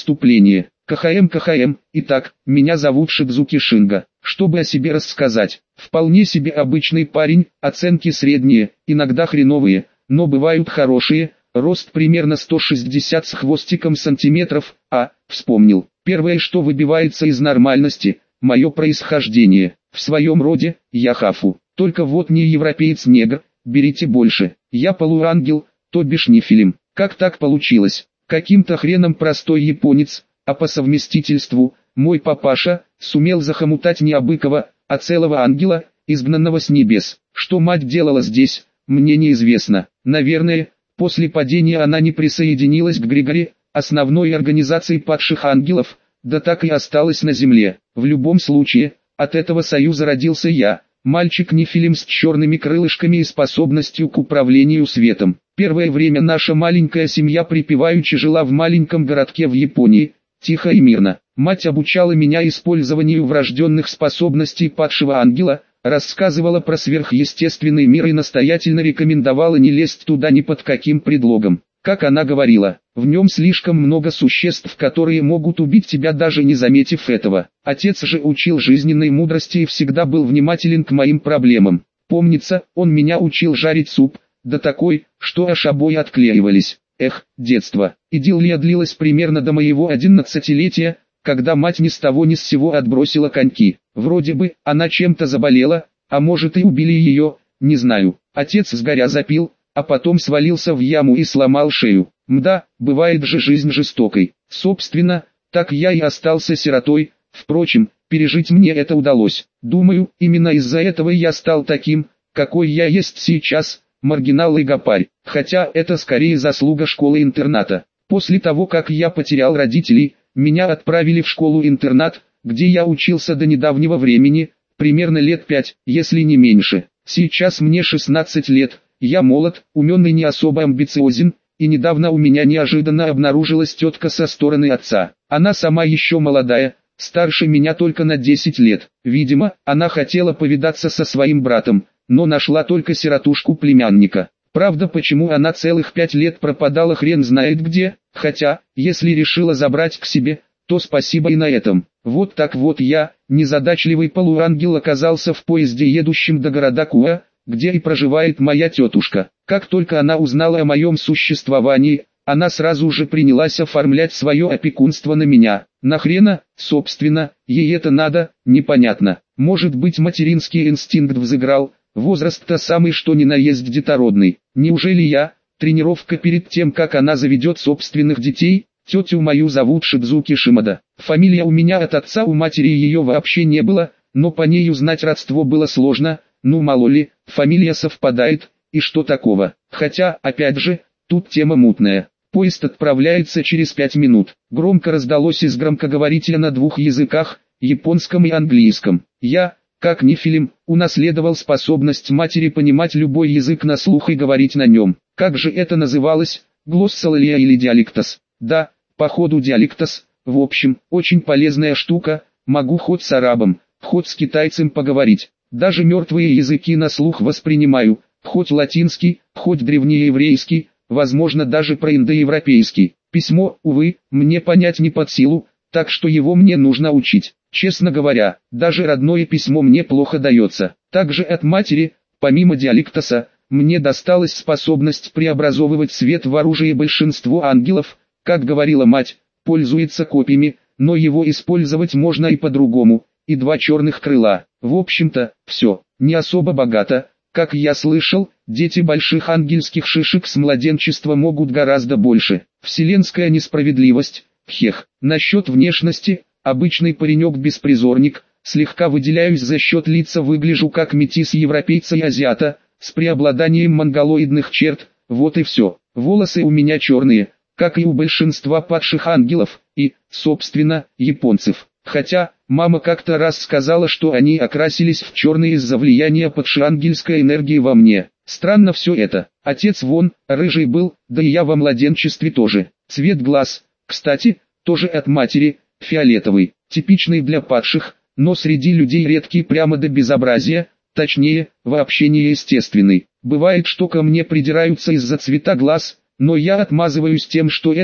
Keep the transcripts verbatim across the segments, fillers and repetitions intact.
вступление. КХМ КХМ, итак, меня зовут Шидзуки Шинга. Чтобы о себе рассказать, вполне себе обычный парень, оценки средние, иногда хреновые, но бывают хорошие, рост примерно сто шестьдесят с хвостиком сантиметров, а, вспомнил, первое, что выбивается из нормальности, мое происхождение. В своем роде, я хафу, только вот не европеец-негр, берите больше, я полуангел, то бишь нефилим. Как так получилось? Каким-то хреном простой японец, а по совместительству, мой папаша, сумел захомутать не абыкова, а целого ангела, изгнанного с небес. Что мать делала здесь, мне неизвестно. Наверное, после падения она не присоединилась к Григори, основной организации падших ангелов, да так и осталась на земле. В любом случае, от этого союза родился я, мальчик-нефилим с черными крылышками и способностью к управлению светом. Первое время наша маленькая семья припеваючи жила в маленьком городке в Японии, тихо и мирно. Мать обучала меня использованию врожденных способностей падшего ангела, рассказывала про сверхъестественный мир и настоятельно рекомендовала не лезть туда ни под каким предлогом. Как она говорила, в нем слишком много существ, которые могут убить тебя даже не заметив этого. Отец же учил жизненной мудрости и всегда был внимателен к моим проблемам. Помнится, он меня учил жарить суп, да такой, что аж обои отклеивались. Эх, детство. Идиллия длилась примерно до моего одиннадцатилетия, когда мать ни с того ни с сего отбросила коньки. Вроде бы, она чем-то заболела, а может и убили ее, не знаю. Отец сгоря запил, а потом свалился в яму и сломал шею. Мда, бывает же жизнь жестокой. Собственно, так я и остался сиротой, впрочем, пережить мне это удалось. Думаю, именно из-за этого я стал таким, какой я есть сейчас, маргинал и гопарь. Хотя это скорее заслуга школы-интерната. После того, как я потерял родителей, меня отправили в школу-интернат, где я учился до недавнего времени, примерно лет пять, если не меньше. Сейчас мне шестнадцать лет. Я молод, умен и не особо амбициозен, и недавно у меня неожиданно обнаружилась тетка со стороны отца. Она сама еще молодая, старше меня только на десять лет. Видимо, она хотела повидаться со своим братом, но нашла только сиротушку племянника. Правда, почему она целых пять лет пропадала хрен знает где, хотя, если решила забрать к себе, то спасибо и на этом. Вот так вот я, незадачливый полуангел, оказался в поезде, едущем до города Куа, где и проживает моя тетушка. Как только она узнала о моем существовании, она сразу же принялась оформлять свое опекунство на меня. Нахрена, собственно, ей это надо, непонятно. Может быть, материнский инстинкт взыграл, возраст-то самый что ни на есть детородный. Неужели я, тренировка перед тем, как она заведет собственных детей? Тетю мою зовут Шидзуки Шимада. Фамилия у меня от отца, у матери ее вообще не было, но по ней узнать родство было сложно. Ну мало ли, фамилия совпадает, и что такого? Хотя, опять же, тут тема мутная. Поезд отправляется через пять минут. Громко раздалось из громкоговорителя на двух языках, японском и английском. Я, как нефилим, унаследовал способность матери понимать любой язык на слух и говорить на нем. Как же это называлось? Глоссолалия или диалектос? Да, походу диалектос. В общем, очень полезная штука, могу хоть с арабом, хоть с китайцем поговорить. Даже мертвые языки на слух воспринимаю, хоть латинский, хоть древнееврейский, возможно даже проиндоевропейский. Письмо, увы, мне понять не под силу, так что его мне нужно учить. Честно говоря, даже родное письмо мне плохо дается. Также от матери, помимо диалектоса, мне досталась способность преобразовывать свет в оружие. Большинство ангелов, как говорила мать, пользуется копьями, но его использовать можно и по-другому. И два черных крыла. В общем-то, все, не особо богато. Как я слышал, дети больших ангельских шишек с младенчества могут гораздо больше. Вселенская несправедливость. Хех. Насчет внешности, обычный паренек-беспризорник, слегка выделяюсь за счет лица, выгляжу как метис европейца и азиата, с преобладанием монголоидных черт, вот и все. Волосы у меня черные, как и у большинства падших ангелов, и, собственно, японцев. Хотя, мама как-то раз сказала, что они окрасились в черный из-за влияния падшеангельской энергии во мне. Странно все это. Отец вон, рыжий был, да и я во младенчестве тоже. Цвет глаз, кстати, тоже от матери, фиолетовый, типичный для падших, но среди людей редкий прямо до безобразия, точнее, вообще неестественный. Бывает, что ко мне придираются из-за цвета глаз, но я отмазываюсь тем, что это,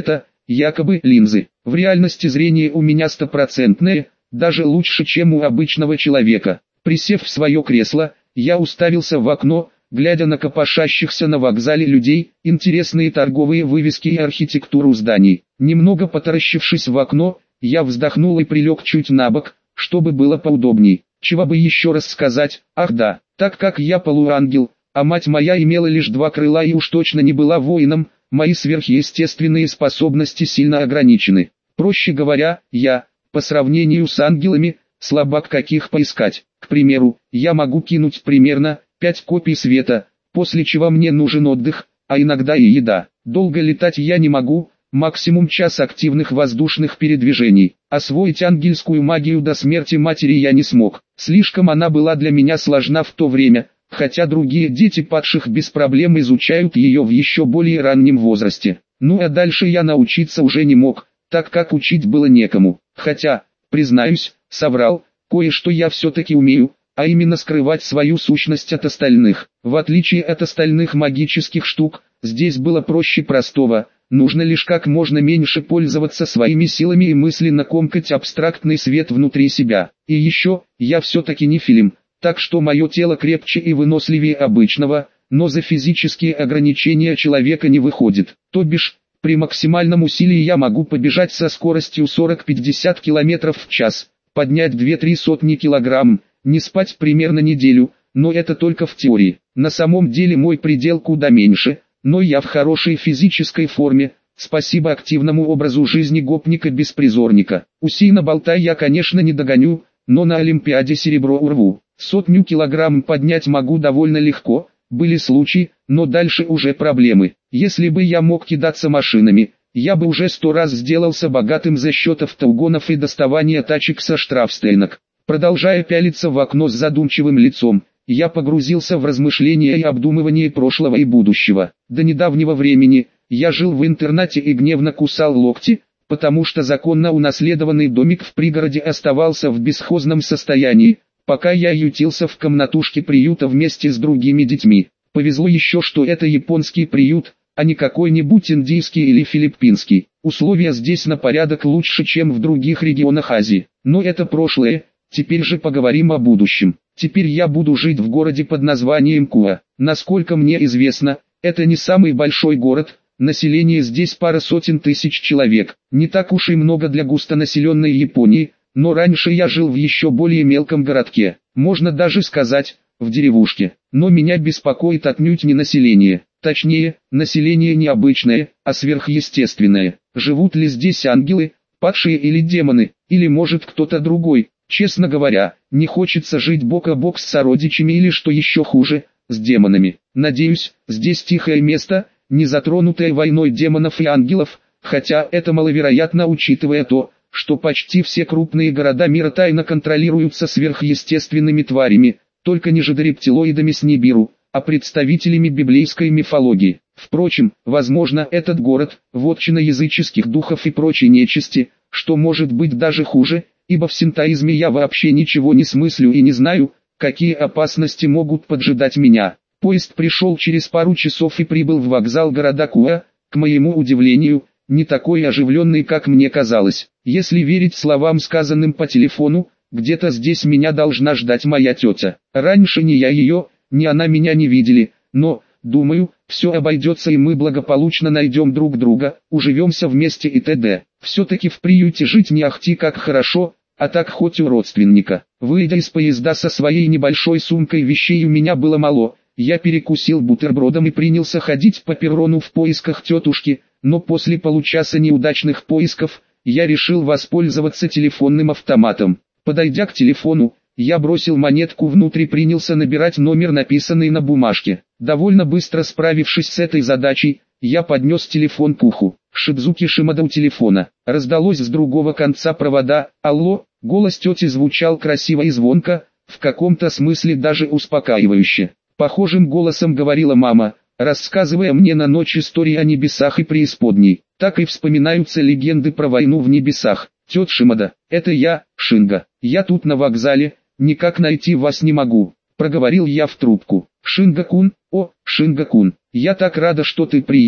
якобы линзы. В реальности зрение у меня стопроцентное, даже лучше, чем у обычного человека. Присев в свое кресло, я уставился в окно, глядя на копошащихся на вокзале людей, интересные торговые вывески и архитектуру зданий. Немного потаращившись в окно, я вздохнул и прилег чуть набок, чтобы было поудобней. Чего бы еще раз сказать, ах да, так как я полуангел, а мать моя имела лишь два крыла и уж точно не была воином, мои сверхъестественные способности сильно ограничены. Проще говоря, я, по сравнению с ангелами, слабак каких поискать. К примеру, я могу кинуть примерно пять копий света, после чего мне нужен отдых, а иногда и еда. Долго летать я не могу, максимум час активных воздушных передвижений. Освоить ангельскую магию до смерти матери я не смог. Слишком она была для меня сложна в то время, хотя другие дети падших без проблем изучают ее в еще более раннем возрасте. Ну а дальше я научиться уже не мог, так как учить было некому. Хотя, признаюсь, соврал, кое-что я все-таки умею, а именно скрывать свою сущность от остальных. В отличие от остальных магических штук, здесь было проще простого, нужно лишь как можно меньше пользоваться своими силами и мысленно комкать абстрактный свет внутри себя. И еще, я все-таки не филим, так что мое тело крепче и выносливее обычного, но за физические ограничения человека не выходит. То бишь, при максимальном усилии я могу побежать со скоростью сорок-пятьдесят километров в час, поднять две-три сотни килограмм, не спать примерно неделю, но это только в теории. На самом деле мой предел куда меньше, но я в хорошей физической форме, спасибо активному образу жизни гопника-беспризорника. Усейна Болта я, конечно, не догоню, но на Олимпиаде серебро урву. Сотню килограмм поднять могу довольно легко, были случаи, но дальше уже проблемы. Если бы я мог кидаться машинами, я бы уже сто раз сделался богатым за счет автоугонов и доставания тачек со штрафстоянок. Продолжая пялиться в окно с задумчивым лицом, я погрузился в размышления и обдумывание прошлого и будущего. До недавнего времени я жил в интернате и гневно кусал локти, потому что законно унаследованный домик в пригороде оставался в бесхозном состоянии, пока я ютился в комнатушке приюта вместе с другими детьми. Повезло еще, что это японский приют, а не какой-нибудь индийский или филиппинский. Условия здесь на порядок лучше, чем в других регионах Азии. Но это прошлое, теперь же поговорим о будущем. Теперь я буду жить в городе под названием Куа. Насколько мне известно, это не самый большой город, население здесь пара сотен тысяч человек. Не так уж и много для густонаселенной Японии, но раньше я жил в еще более мелком городке, можно даже сказать, в деревушке. Но меня беспокоит отнюдь не население. Точнее, население не обычное, а сверхъестественное. Живут ли здесь ангелы, падшие или демоны, или может кто-то другой? Честно говоря, не хочется жить бок о бок с сородичами или, что еще хуже, с демонами. Надеюсь, здесь тихое место, не затронутое войной демонов и ангелов, хотя это маловероятно, учитывая то, что почти все крупные города мира тайно контролируются сверхъестественными тварями, только не жидорептилоидами с Нибиру, а представителями библейской мифологии. Впрочем, возможно, этот город – вотчина языческих духов и прочей нечисти, что может быть даже хуже, ибо в синтоизме я вообще ничего не смыслю и не знаю, какие опасности могут поджидать меня. Поезд пришел через пару часов и прибыл в вокзал города Куа, к моему удивлению, не такой оживленный, как мне казалось. Если верить словам, сказанным по телефону, где-то здесь меня должна ждать моя тетя. Раньше ни я ее, ни она меня не видели, но, думаю, все обойдется и мы благополучно найдем друг друга, уживемся вместе и т.д. Все-таки в приюте жить не ахти как хорошо, а так хоть у родственника. Выйдя из поезда со своей небольшой сумкой вещей, у меня было мало, я перекусил бутербродом и принялся ходить по перрону в поисках тетушки, но после получаса неудачных поисков, я решил воспользоваться телефонным автоматом. Подойдя к телефону, я бросил монетку внутрь и принялся набирать номер, написанный на бумажке. Довольно быстро справившись с этой задачей, я поднес телефон к уху. Шидзуки Шимада у телефона. Раздалось с другого конца провода: «Алло». Голос тети звучал красиво и звонко, в каком-то смысле даже успокаивающе. Похожим голосом говорила мама, рассказывая мне на ночь истории о небесах и преисподней. Так и вспоминаются легенды про войну в небесах. «Тетя Шимада, это я, Шинга. Я тут на вокзале, никак найти вас не могу», — проговорил я в трубку. «Шинга-кун, о, Шинга-кун, я так рада, что ты приехал.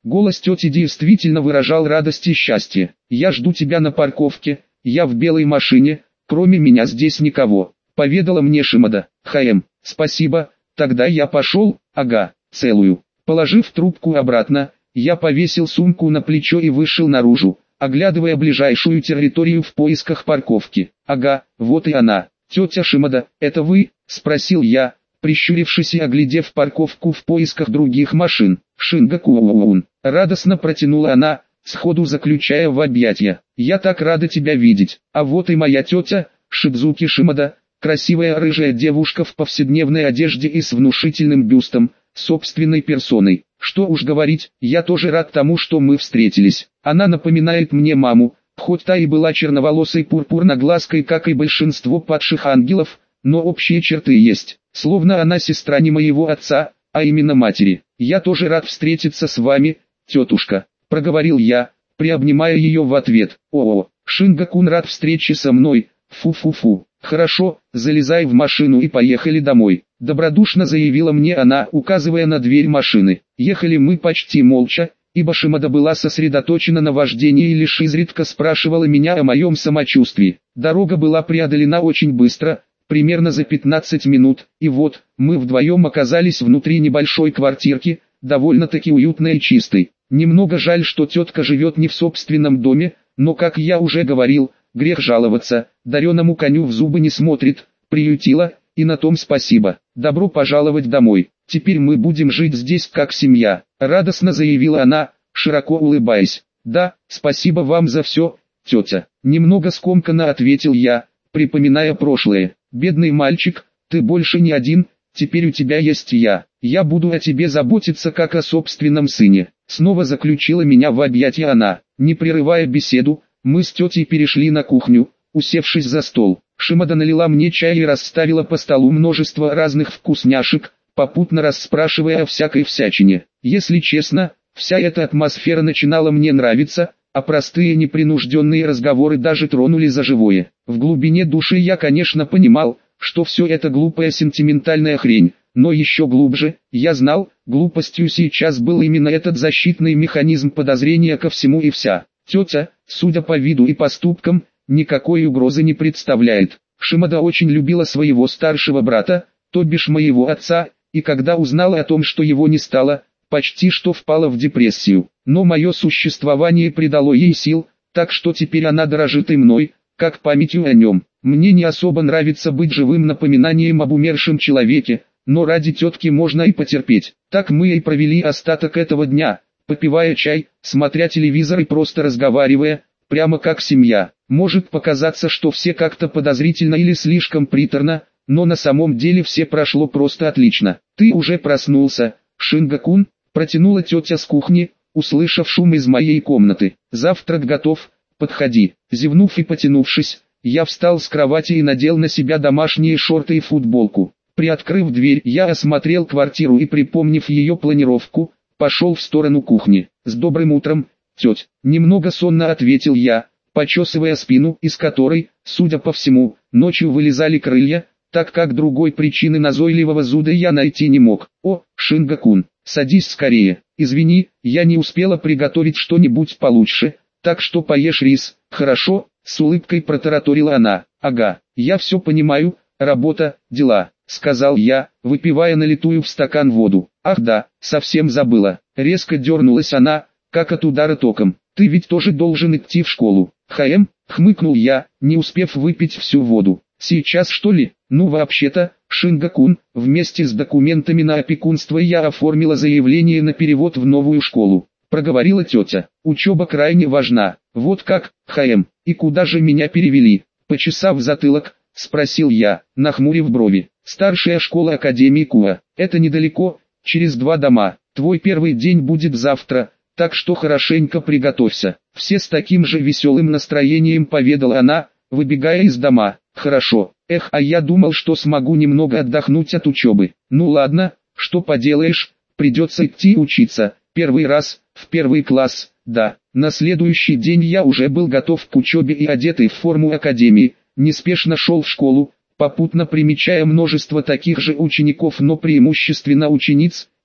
Голос тети действительно выражал радость и счастье. «Я жду тебя на парковке, я в белой машине, кроме меня здесь никого», — поведала мне Шимада. «Хаем, спасибо, тогда я пошел, ага, целую». Положив трубку обратно, я повесил сумку на плечо и вышел наружу, оглядывая ближайшую территорию в поисках парковки. «Ага, вот и она. Тетя Шимада, это вы?» — спросил я, прищурившись и оглядев парковку в поисках других машин. «Шинга-кун», — радостно протянула она, сходу заключая в объятия. «Я так рада тебя видеть. А вот и моя тетя, Шидзуки Шимада, красивая рыжая девушка в повседневной одежде и с внушительным бюстом, собственной персоной. Что уж говорить, я тоже рад тому, что мы встретились. Она напоминает мне маму, хоть та и была черноволосой пурпурноглазкой, как и большинство падших ангелов, но общие черты есть. Словно она сестра не моего отца, а именно матери. Я тоже рад встретиться с вами, тетушка», — проговорил я, приобнимая ее в ответ. «О-о, Шинга-кун рад встрече со мной, фу-фу-фу. Хорошо, залезай в машину и поехали домой», — добродушно заявила мне она, указывая на дверь машины. Ехали мы почти молча, ибо Шимада была сосредоточена на вождении и лишь изредка спрашивала меня о моем самочувствии. Дорога была преодолена очень быстро, примерно за пятнадцать минут, и вот, мы вдвоем оказались внутри небольшой квартирки, довольно-таки уютной и чистой. Немного жаль, что тетка живет не в собственном доме, но, как я уже говорил, грех жаловаться, дареному коню в зубы не смотрит, приютила, и на том спасибо. «Добро пожаловать домой, теперь мы будем жить здесь как семья», — радостно заявила она, широко улыбаясь. «Да, спасибо вам за все, тетя», — немного скомканно ответил я, припоминая прошлое. «Бедный мальчик, ты больше не один, теперь у тебя есть я. Я буду о тебе заботиться как о собственном сыне», — снова заключила меня в объятия она. Не прерывая беседу, мы с тетей перешли на кухню, усевшись за стол. Шимада налила мне чай и расставила по столу множество разных вкусняшек, попутно расспрашивая о всякой всячине. Если честно, вся эта атмосфера начинала мне нравиться, а простые непринужденные разговоры даже тронули за живое. В глубине души я, конечно, понимал, что все это глупая сентиментальная хрень, но еще глубже, я знал, глупостью сейчас был именно этот защитный механизм подозрения ко всему и вся. Тетя, судя по виду и поступкам, никакой угрозы не представляет. Шимада очень любила своего старшего брата, то бишь моего отца, и когда узнала о том, что его не стало, почти что впала в депрессию. Но мое существование придало ей сил, так что теперь она дорожит и мной, как памятью о нем. Мне не особо нравится быть живым напоминанием об умершем человеке, но ради тетки можно и потерпеть. Так мы и провели остаток этого дня, попивая чай, смотря телевизор и просто разговаривая, прямо как семья. Может показаться, что все как-то подозрительно или слишком приторно, но на самом деле все прошло просто отлично. «Ты уже проснулся, Шинга-кун?» — протянула тетя с кухни, услышав шум из моей комнаты. «Завтрак готов, подходи». Зевнув и потянувшись, я встал с кровати и надел на себя домашние шорты и футболку. Приоткрыв дверь, я осмотрел квартиру и, припомнив ее планировку, пошел в сторону кухни. «С добрым утром, тетя!» — немного сонно ответил я, почесывая спину, из которой, судя по всему, ночью вылезали крылья, так как другой причины назойливого зуда я найти не мог. «О, Шинга-кун, садись скорее. Извини, я не успела приготовить что-нибудь получше, так что поешь рис, хорошо?» — с улыбкой протараторила она. «Ага, я все понимаю, работа, дела», — сказал я, выпивая налитую в стакан воду. «Ах да, совсем забыла». Резко дернулась она, как от удара током. «Ты ведь тоже должен идти в школу». «Хаем», — хмыкнул я, не успев выпить всю воду. «Сейчас что ли?» «Ну вообще-то, Шинга-кун, вместе с документами на опекунство я оформила заявление на перевод в новую школу», — проговорила тетя. «Учеба крайне важна». «Вот как, Хаем, и куда же меня перевели?» Почесав затылок, спросил я, нахмурив брови. «Старшая школа Академии Куа. Это недалеко, через два дома. Твой первый день будет завтра, так что хорошенько приготовься». Все с таким же веселым настроением поведала она, выбегая из дома. «Хорошо, эх, а я думал, что смогу немного отдохнуть от учебы. Ну ладно, что поделаешь, придется идти учиться, первый раз, в первый класс». Да, на следующий день я уже был готов к учебе и одетый в форму академии, неспешно шел в школу, попутно примечая множество таких же учеников, но преимущественно учениц,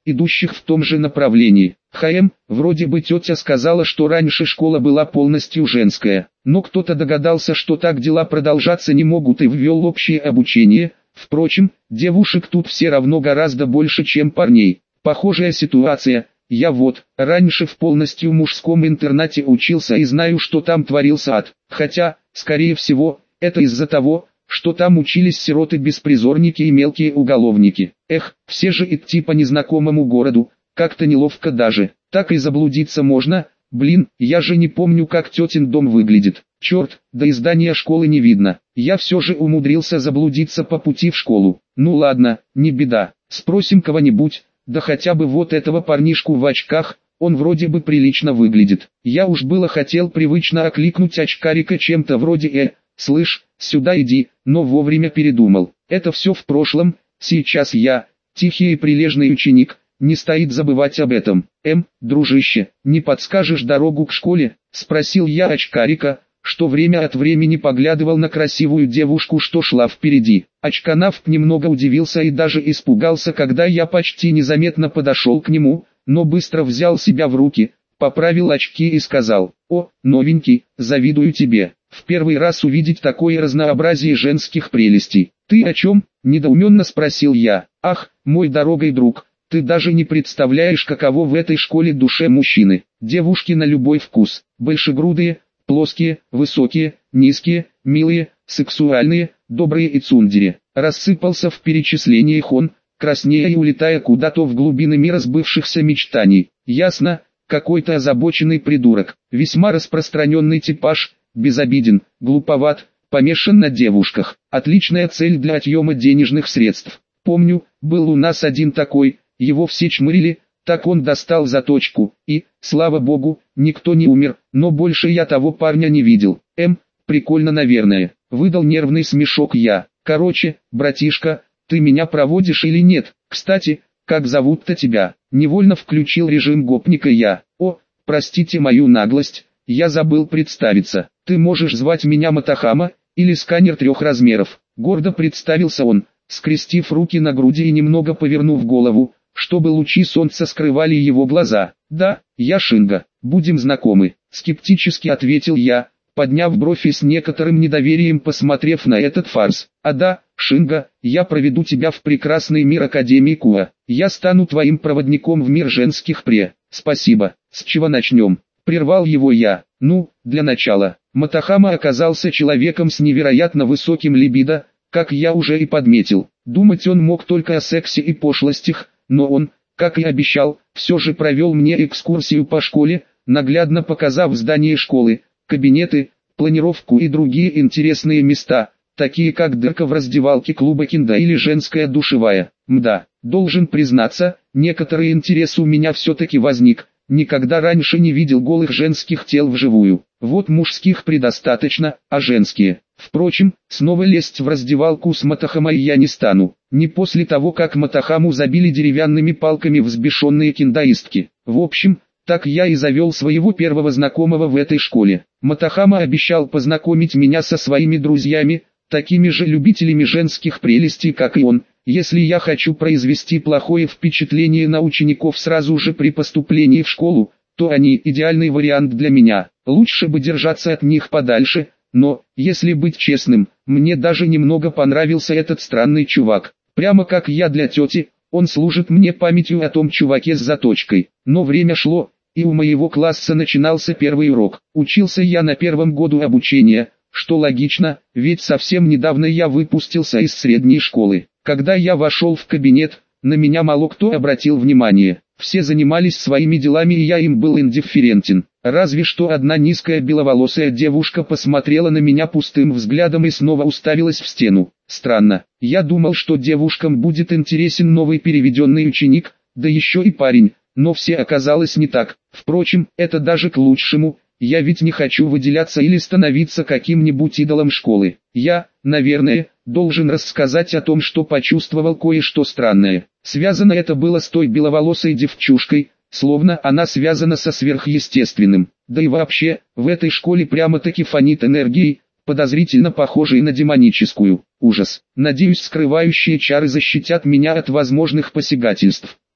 идущих в том же направлении. ХМ, вроде бы тетя сказала, что раньше школа была полностью женская, но кто-то догадался, что так дела продолжаться не могут и ввел общее обучение. Впрочем, девушек тут все равно гораздо больше, чем парней. Похожая ситуация. Я вот, раньше в полностью мужском интернате учился и знаю, что там творился ад. Хотя, скорее всего, это из-за того, что там учились сироты-беспризорники и мелкие уголовники. Эх, все же идти по незнакомому городу, как-то неловко даже. Так и заблудиться можно. Блин, я же не помню, как тетин дом выглядит. Черт, до здания школы не видно. Я все же умудрился заблудиться по пути в школу. Ну ладно, не беда. Спросим кого-нибудь, да хотя бы вот этого парнишку в очках, он вроде бы прилично выглядит. Я уж было хотел привычно окликнуть очкарика чем-то вроде «э, слышь, сюда иди», но вовремя передумал. Это все в прошлом, сейчас я, тихий и прилежный ученик, не стоит забывать об этом. «Эм, дружище, не подскажешь дорогу к школе?» — спросил я очкарика, что время от времени поглядывал на красивую девушку, что шла впереди. Очканавт немного удивился и даже испугался, когда я почти незаметно подошел к нему, но быстро взял себя в руки, поправил очки и сказал: «О, новенький, завидую тебе. В первый раз увидеть такое разнообразие женских прелестей». «Ты о чем?» — недоуменно спросил я. «Ах, мой дорогой друг, ты даже не представляешь, каково в этой школе душе мужчины. Девушки на любой вкус, большегрудые, плоские, высокие, низкие, милые, сексуальные, добрые и цундери». Рассыпался в перечислениях он, краснея и улетая куда-то в глубины мира сбывшихся мечтаний. Ясно, какой-то озабоченный придурок, весьма распространенный типаж, безобиден, глуповат, помешан на девушках. Отличная цель для отъема денежных средств. Помню, был у нас один такой, его все чмырили, так он достал заточку, и, слава богу, никто не умер, но больше я того парня не видел. Эм, прикольно наверное, выдал нервный смешок я. Короче, братишка, ты меня проводишь или нет? Кстати, как зовут-то тебя? Невольно включил режим гопника я. О, простите мою наглость, я забыл представиться. Ты можешь звать меня Матахама, или сканер трех размеров. Гордо представился он, скрестив руки на груди и немного повернув голову, чтобы лучи солнца скрывали его глаза. «Да, я Шинга, будем знакомы», — скептически ответил я, подняв бровь и с некоторым недоверием посмотрев на этот фарс. «А да, Шинга, я проведу тебя в прекрасный мир Академии Куа. Я стану твоим проводником в мир женских пре. Спасибо. С чего начнем?» Прервал его я. «Ну, для начала, Матахама оказался человеком с невероятно высоким либидо, как я уже и подметил. Думать он мог только о сексе и пошлостях, но он, как и обещал, все же провел мне экскурсию по школе, наглядно показав здание школы, кабинеты, планировку и другие интересные места, такие как дырка в раздевалке клуба кинда или женская душевая. Мда, должен признаться, некоторый интерес у меня все-таки возник. Никогда раньше не видел голых женских тел вживую. Вот мужских предостаточно, а женские. Впрочем, снова лезть в раздевалку с Матахамой я не стану. Не после того, как Матахаму забили деревянными палками взбешенные киндаистки. В общем, так я и завел своего первого знакомого в этой школе. Матахама обещал познакомить меня со своими друзьями, такими же любителями женских прелестей, как и он. Если я хочу произвести плохое впечатление на учеников сразу же при поступлении в школу, то они идеальный вариант для меня. Лучше бы держаться от них подальше, но, если быть честным, мне даже немного понравился этот странный чувак. Прямо как я для тети, он служит мне памятью о том чуваке с заточкой. Но время шло, и у моего класса начинался первый урок. Учился я на первом году обучения, что логично, ведь совсем недавно я выпустился из средней школы. Когда я вошел в кабинет, на меня мало кто обратил внимание. Все занимались своими делами и я им был индифферентен. Разве что одна низкая беловолосая девушка посмотрела на меня пустым взглядом и снова уставилась в стену. Странно, я думал, что девушкам будет интересен новый переведенный ученик, да еще и парень, но все оказалось не так. Впрочем, это даже к лучшему. Я ведь не хочу выделяться или становиться каким-нибудь идолом школы. Я, наверное, должен рассказать о том, что почувствовал кое-что странное. Связано это было с той беловолосой девчушкой, словно она связана со сверхъестественным. Да и вообще, в этой школе прямо-таки фонит энергией, подозрительно похожей на демоническую. Ужас. Надеюсь, скрывающие чары защитят меня от возможных посягательств.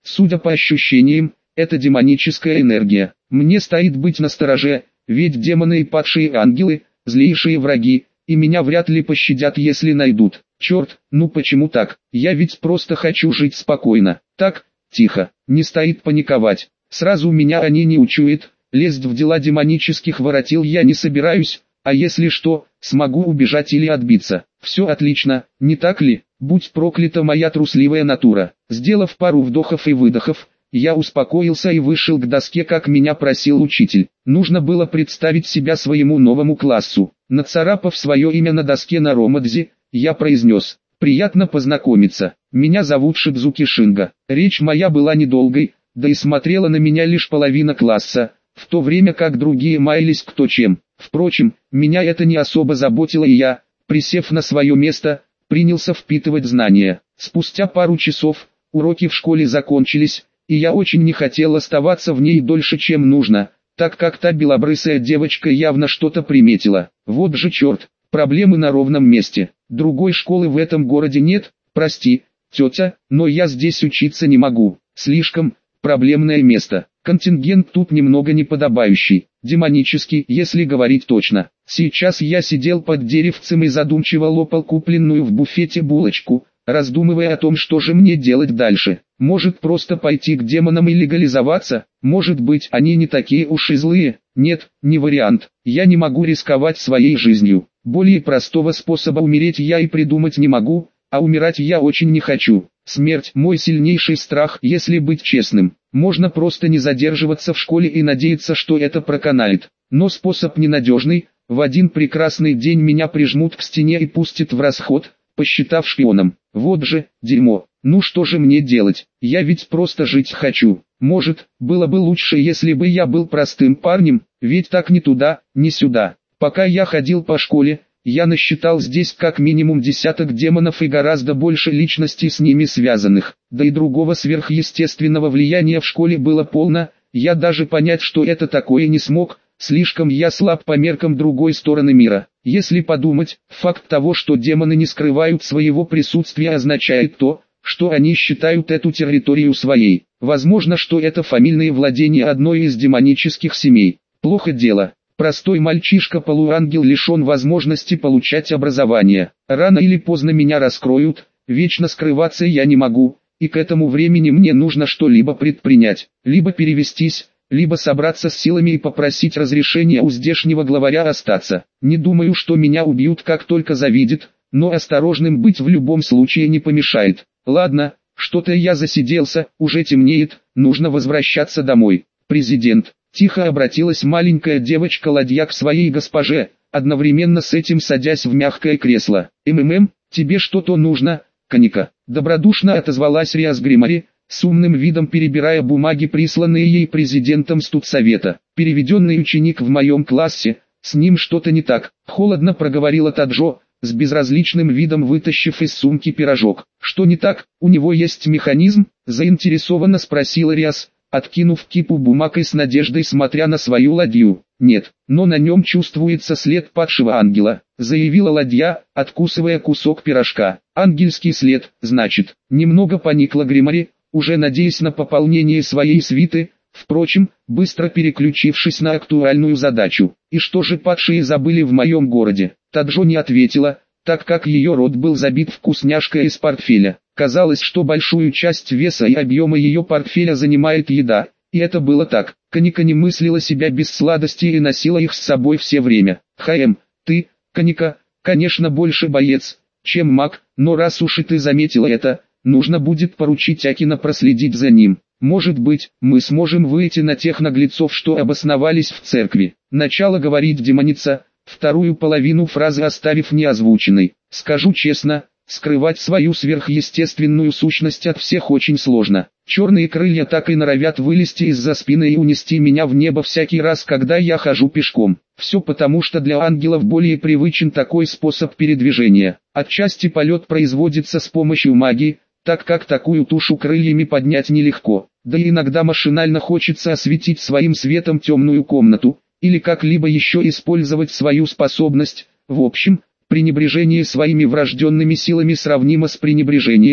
Судя по ощущениям, это демоническая энергия. Мне стоит быть настороже, ведь демоны и падшие ангелы – злейшие враги, и меня вряд ли пощадят, если найдут. Черт, ну почему так? Я ведь просто хочу жить спокойно. Так, тихо, не стоит паниковать. Сразу меня они не учуют, лезть в дела демонических воротил я не собираюсь, а если что, смогу убежать или отбиться. Все отлично, не так ли? Будь проклята моя трусливая натура. Сделав пару вдохов и выдохов, я успокоился и вышел к доске, как меня просил учитель. Нужно было представить себя своему новому классу. Нацарапав свое имя на доске на ромадзе, я произнес: «Приятно познакомиться. Меня зовут Шидзуки Шинга». Речь моя была недолгой, да и смотрела на меня лишь половина класса, в то время как другие маялись кто чем. Впрочем, меня это не особо заботило, и я, присев на свое место, принялся впитывать знания. Спустя пару часов, уроки в школе закончились, и я очень не хотел оставаться в ней дольше, чем нужно, так как та белобрысая девочка явно что-то приметила. Вот же черт, проблемы на ровном месте. Другой школы в этом городе нет, прости, тетя, но я здесь учиться не могу. Слишком проблемное место. Контингент тут немного неподобающий, демонический, если говорить точно. Сейчас я сидел под деревцем и задумчиво лопал купленную в буфете булочку, раздумывая о том, что же мне делать дальше. Может просто пойти к демонам и легализоваться? Может быть, они не такие уж и злые? Нет, не вариант. Я не могу рисковать своей жизнью. Более простого способа умереть я и придумать не могу, а умирать я очень не хочу. Смерть – мой сильнейший страх, если быть честным. Можно просто не задерживаться в школе и надеяться, что это проканает. Но способ ненадежный. В один прекрасный день меня прижмут к стене и пустят в расход, посчитав шпионом. Вот же, дерьмо. Ну что же мне делать? Я ведь просто жить хочу. Может, было бы лучше, если бы я был простым парнем, ведь так ни туда, ни сюда. Пока я ходил по школе, я насчитал здесь как минимум десяток демонов и гораздо больше личностей с ними связанных. Да и другого сверхъестественного влияния в школе было полно, я даже понять, что это такое, не смог. Слишком я слаб по меркам другой стороны мира. Если подумать, факт того, что демоны не скрывают своего присутствия, означает то, что они считают эту территорию своей. Возможно, что это фамильные владения одной из демонических семей. Плохо дело. Простой мальчишка-полуангел лишен возможности получать образование. Рано или поздно меня раскроют, вечно скрываться я не могу, и к этому времени мне нужно что-либо предпринять. Либо перевестись, либо собраться с силами и попросить разрешения у здешнего главаря остаться. Не думаю, что меня убьют, как только завидят, но осторожным быть в любом случае не помешает. Ладно, что-то я засиделся, уже темнеет, нужно возвращаться домой. Президент. Тихо обратилась маленькая девочка-ладья к своей госпоже, одновременно с этим садясь в мягкое кресло. «МММ, тебе что-то нужно, Каника?» Добродушно отозвалась Риас Гримари, с умным видом перебирая бумаги, присланные ей президентом студсовета. «Переведенный ученик в моем классе, с ним что-то не так», — холодно проговорила Таджо, с безразличным видом вытащив из сумки пирожок. «Что не так? У него есть механизм?» — заинтересованно спросила Риас, откинув кипу бумаг и с надеждой смотря на свою ладью. «Нет, но на нем чувствуется след падшего ангела», — заявила ладья, откусывая кусок пирожка. «Ангельский след, значит». Немного поникла Гримари, уже надеясь на пополнение своей свиты, впрочем, быстро переключившись на актуальную задачу. «И что же падшие забыли в моем городе?» Таджо не ответила, так как ее рот был забит вкусняшкой из портфеля. Казалось, что большую часть веса и объема ее портфеля занимает еда, и это было так. Каника не мыслила себя без сладостей и носила их с собой все время. «Хаэм, ты, Каника, конечно больше боец, чем маг, но раз уж и ты заметила это, нужно будет поручить Акина проследить за ним. Может быть, мы сможем выйти на тех наглецов, что обосновались в церкви». Начало говорить демоница, вторую половину фразы оставив неозвученной. «Скажу честно, скрывать свою сверхъестественную сущность от всех очень сложно. Черные крылья так и норовят вылезти из-за спины и унести меня в небо всякий раз, когда я хожу пешком. Все потому, что для ангелов более привычен такой способ передвижения. Отчасти полет производится с помощью магии, так как такую тушу крыльями поднять нелегко. Да и иногда машинально хочется осветить своим светом темную комнату, или как-либо еще использовать свою способность. В общем, пренебрежение своими врожденными силами сравнимо с пренебрежением,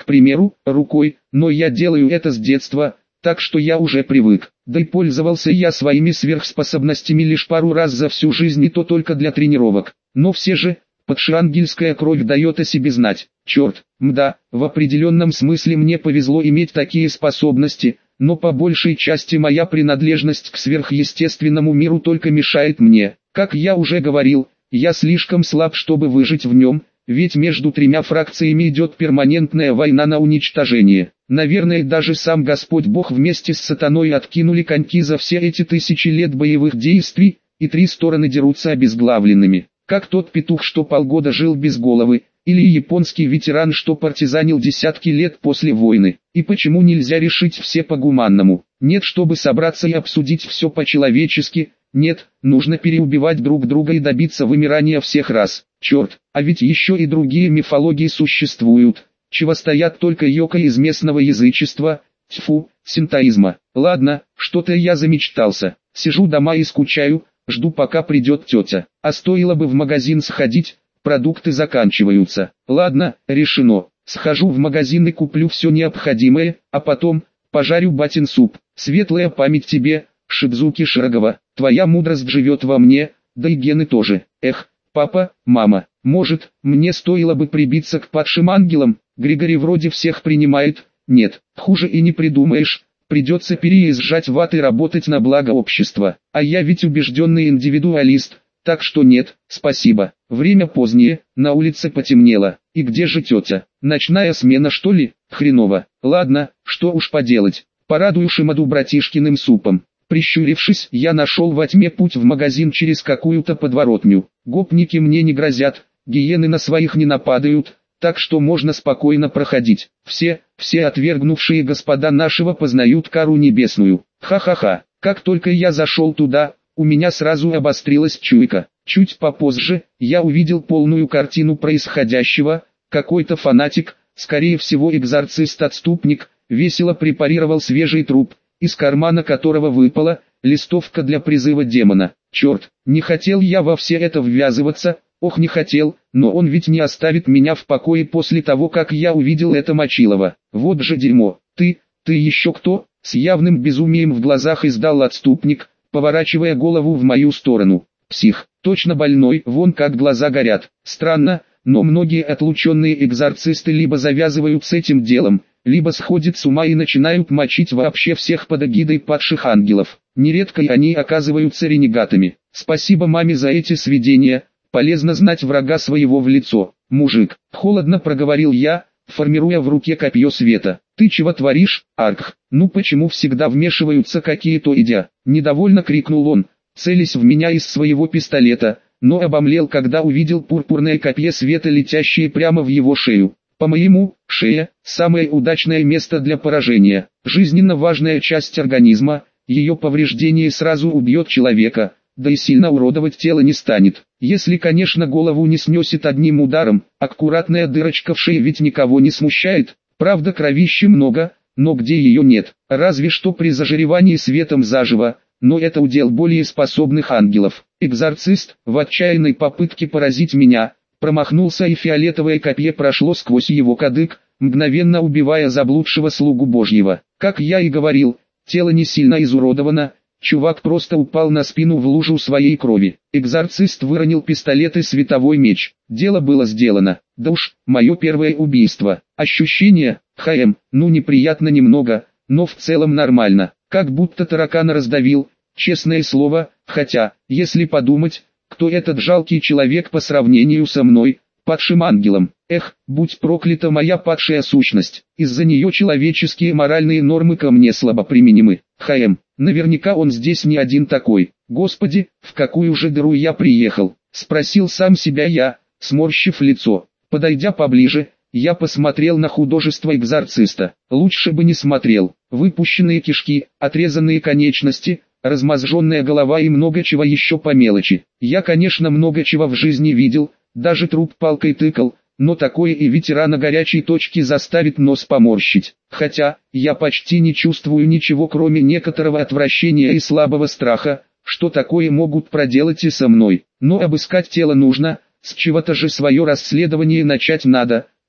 к примеру, рукой, но я делаю это с детства, так что я уже привык. Да и пользовался я своими сверхспособностями лишь пару раз за всю жизнь, и то только для тренировок. Но все же, подшангельская кровь дает о себе знать. Черт, мда, в определенном смысле мне повезло иметь такие способности, но по большей части моя принадлежность к сверхъестественному миру только мешает мне. Как я уже говорил, я слишком слаб, чтобы выжить в нем, ведь между тремя фракциями идет перманентная война на уничтожение. Наверное, даже сам Господь Бог вместе с сатаной откинули коньки за все эти тысячи лет боевых действий, и три стороны дерутся обезглавленными. Как тот петух, что полгода жил без головы, или японский ветеран, что партизанил десятки лет после войны. И почему нельзя решить все по-гуманному? Нет, чтобы собраться и обсудить все по-человечески. Нет, нужно переубивать друг друга и добиться вымирания всех рас. Черт, а ведь еще и другие мифологии существуют, чего стоят только йока из местного язычества, тьфу, синтоизма. Ладно, что-то я замечтался. Сижу дома и скучаю, жду пока придет тетя. А стоило бы в магазин сходить, продукты заканчиваются. Ладно, решено. Схожу в магазин и куплю все необходимое, а потом пожарю батин суп. Светлая память тебе, Шидзуки Широгава. Твоя мудрость живет во мне, да и гены тоже. Эх, папа, мама, может, мне стоило бы прибиться к падшим ангелам? Григорий вроде всех принимает. Нет, хуже и не придумаешь. Придется переезжать в ад и работать на благо общества. А я ведь убежденный индивидуалист, так что нет, спасибо. Время позднее, на улице потемнело. И где же тетя? Ночная смена, что ли? Хреново. Ладно, что уж поделать. Порадую Шимаду братишкиным супом. Прищурившись, я нашел во тьме путь в магазин через какую-то подворотню. Гопники мне не грозят, гиены на своих не нападают, так что можно спокойно проходить. Все, все отвергнувшие господа нашего познают кару небесную. Ха-ха-ха. Как только я зашел туда, у меня сразу обострилась чуйка. Чуть попозже, я увидел полную картину происходящего. Какой-то фанатик, скорее всего экзорцист-отступник, весело препарировал свежий труп, из кармана которого выпала листовка для призыва демона. Черт, не хотел я во все это ввязываться, ох не хотел, но он ведь не оставит меня в покое после того, как я увидел это мочилово. Вот же дерьмо. Ты, ты еще кто? С явным безумием в глазах издал отступник, поворачивая голову в мою сторону. Псих, точно больной, вон как глаза горят. Странно, но многие отлученные экзорцисты либо завязывают с этим делом, либо сходят с ума и начинают мочить вообще всех под эгидой падших ангелов. Нередко и они оказываются ренегатами. Спасибо маме за эти сведения, полезно знать врага своего в лицо. Мужик, холодно проговорил я, формируя в руке копье света. Ты чего творишь, Аркх? Ну почему всегда вмешиваются какие-то идиоты? Недовольно крикнул он, целясь в меня из своего пистолета, но обомлел, когда увидел пурпурное копье света, летящее прямо в его шею. По-моему, шея – самое удачное место для поражения, жизненно важная часть организма, ее повреждение сразу убьет человека, да и сильно уродовать тело не станет. Если, конечно, голову не снесет одним ударом, аккуратная дырочка в шее ведь никого не смущает, правда кровищи много, но где ее нет, разве что при зажаревании светом заживо, но это удел более способных ангелов. Экзорцист, в отчаянной попытке поразить меня, промахнулся, и фиолетовое копье прошло сквозь его кадык, мгновенно убивая заблудшего слугу Божьего. Как я и говорил, тело не сильно изуродовано, чувак просто упал на спину в лужу своей крови. Экзорцист выронил пистолет и световой меч. Дело было сделано. Да уж, мое первое убийство. Ощущение, хм, ну неприятно немного, но в целом нормально. Как будто таракана раздавил, честное слово, хотя, если подумать, кто этот жалкий человек по сравнению со мной, падшим ангелом? Эх, будь проклята моя падшая сущность, из-за нее человеческие моральные нормы ко мне слабо применимы. Хм, наверняка он здесь не один такой. Господи, в какую же дыру я приехал? Спросил сам себя я, сморщив лицо. Подойдя поближе, я посмотрел на художество экзорциста. Лучше бы не смотрел. Выпущенные кишки, отрезанные конечности, размозженная голова и много чего еще по мелочи. Я, конечно, много чего в жизни видел, даже труп палкой тыкал, но такое и ветерана горячей точки заставит нос поморщить. Хотя, я почти не чувствую ничего, кроме некоторого отвращения и слабого страха, что такое могут проделать и со мной. Но обыскать тело нужно, с чего-то же свое расследование начать надо,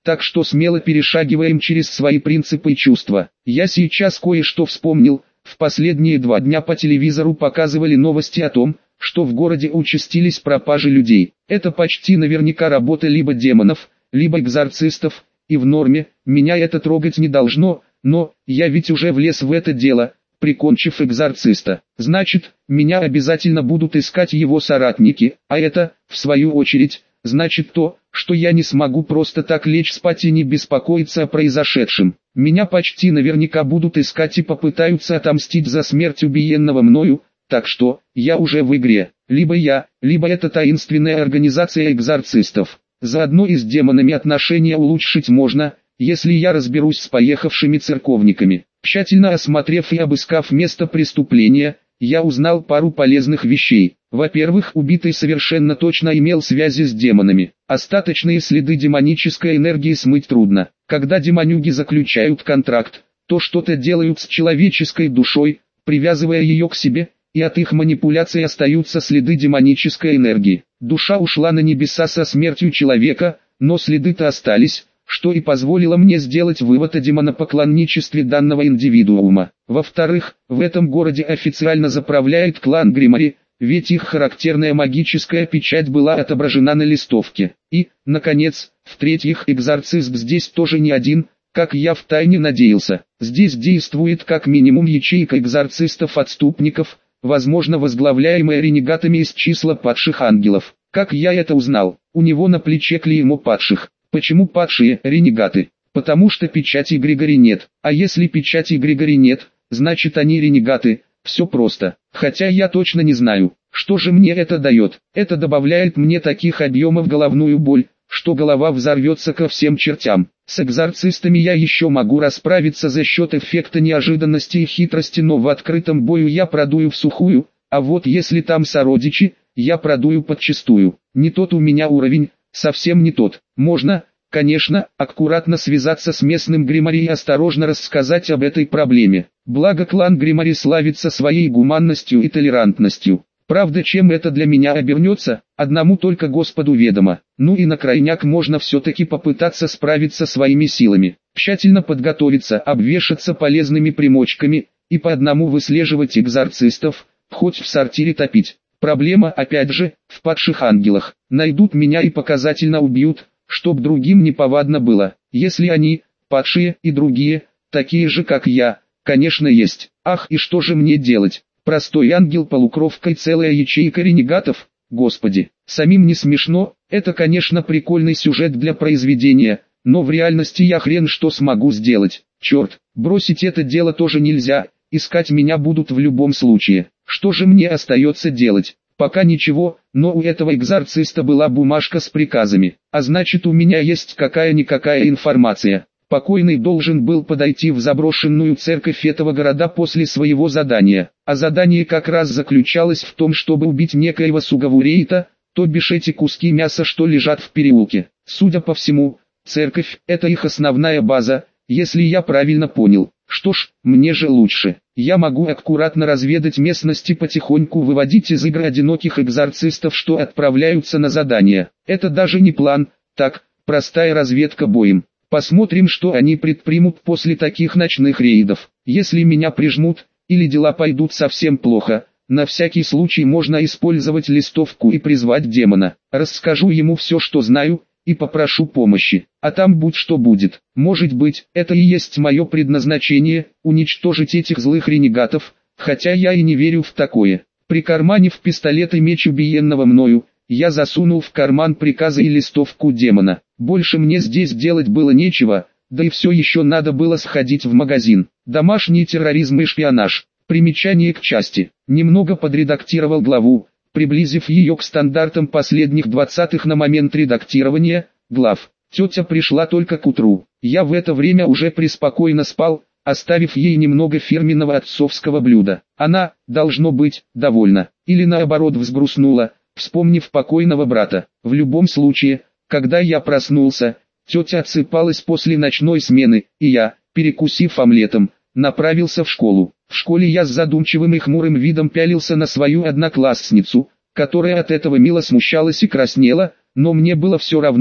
так что смело перешагиваем через свои принципы и чувства. Я сейчас кое-что вспомнил. В последние два дня по телевизору показывали новости о том, что в городе участились пропажи людей. Это почти наверняка работа либо демонов, либо экзорцистов, и в норме, меня это трогать не должно, но, я ведь уже влез в это дело, прикончив экзорциста. Значит, меня обязательно будут искать его соратники, а это, в свою очередь, значит то, что я не смогу просто так лечь спать и не беспокоиться о произошедшем. Меня почти наверняка будут искать и попытаются отомстить за смерть убиенного мною, так что, я уже в игре. Либо я, либо это таинственная организация экзорцистов. Заодно и с демонами отношения улучшить можно, если я разберусь с поехавшими церковниками. Тщательно осмотрев и обыскав место преступления, я узнал пару полезных вещей. Во-первых, убитый совершенно точно имел связи с демонами. Остаточные следы демонической энергии смыть трудно. Когда демонюги заключают контракт, то что-то делают с человеческой душой, привязывая ее к себе, и от их манипуляций остаются следы демонической энергии. Душа ушла на небеса со смертью человека, но следы-то остались, что и позволило мне сделать вывод о демонопоклонничестве данного индивидуума. Во-вторых, в этом городе официально заправляет клан Гримари, ведь их характерная магическая печать была отображена на листовке. И, наконец, в-третьих, экзорцист здесь тоже не один, как я втайне надеялся. Здесь действует как минимум ячейка экзорцистов-отступников, возможно возглавляемая ренегатами из числа падших ангелов. Как я это узнал? У него на плече клеймо падших. Почему падшие, ренегаты? Потому что печати Григори нет. А если печати Григори нет, значит они ренегаты. Все просто. Хотя я точно не знаю, что же мне это дает. Это добавляет мне таких объемов головную боль, что голова взорвется ко всем чертям. С экзорцистами я еще могу расправиться за счет эффекта неожиданности и хитрости, но в открытом бою я продую в сухую, а вот если там сородичи, я продую подчистую. Не тот у меня уровень, совсем не тот. Можно, конечно, аккуратно связаться с местным Гримари и осторожно рассказать об этой проблеме. Благо клан Гримари славится своей гуманностью и толерантностью. Правда, чем это для меня обернется, одному только Господу ведомо. Ну и на крайняк можно все-таки попытаться справиться своими силами. Тщательно подготовиться, обвешаться полезными примочками, и по одному выслеживать экзорцистов, хоть в сортире топить. Проблема, опять же, в падших ангелах. Найдут меня и показательно убьют, чтоб другим неповадно было. Если они, падшие и другие, такие же как я, конечно есть. Ах, и что же мне делать? Простой ангел-полукровка и целая ячейка ренегатов? Господи, самим не смешно, это конечно прикольный сюжет для произведения, но в реальности я хрен что смогу сделать. Черт, бросить это дело тоже нельзя, искать меня будут в любом случае. Что же мне остается делать? Пока ничего, но у этого экзорциста была бумажка с приказами, а значит у меня есть какая-никакая информация. Покойный должен был подойти в заброшенную церковь этого города после своего задания, а задание как раз заключалось в том, чтобы убить некоего Сугавурейта, то бишь эти куски мяса, что лежат в переулке. Судя по всему, церковь – это их основная база, если я правильно понял. Что ж, мне же лучше. Я могу аккуратно разведать местность и потихоньку выводить из игры одиноких экзорцистов, что отправляются на задание. Это даже не план, так, простая разведка боем. Посмотрим, что они предпримут после таких ночных рейдов. Если меня прижмут, или дела пойдут совсем плохо, на всякий случай можно использовать листовку и призвать демона. Расскажу ему все, что знаю, и попрошу помощи. А там будь что будет. Может быть, это и есть мое предназначение, уничтожить этих злых ренегатов, хотя я и не верю в такое. Прикарманив пистолет и меч убиенного мною, я засунул в карман приказы и листовку демона. Больше мне здесь делать было нечего, да и все еще надо было сходить в магазин. Домашний терроризм и шпионаж. Примечание к части. Немного подредактировал главу, приблизив ее к стандартам последних двадцатых на момент редактирования глав. Тетя пришла только к утру. Я в это время уже преспокойно спал, оставив ей немного фирменного отцовского блюда. Она, должно быть, довольна. Или наоборот взгрустнула, вспомнив покойного брата. В любом случае, когда я проснулся, тетя отсыпалась после ночной смены, и я, перекусив омлетом, направился в школу. В школе я с задумчивым и хмурым видом пялился на свою одноклассницу, которая от этого мило смущалась и краснела, но мне было все равно,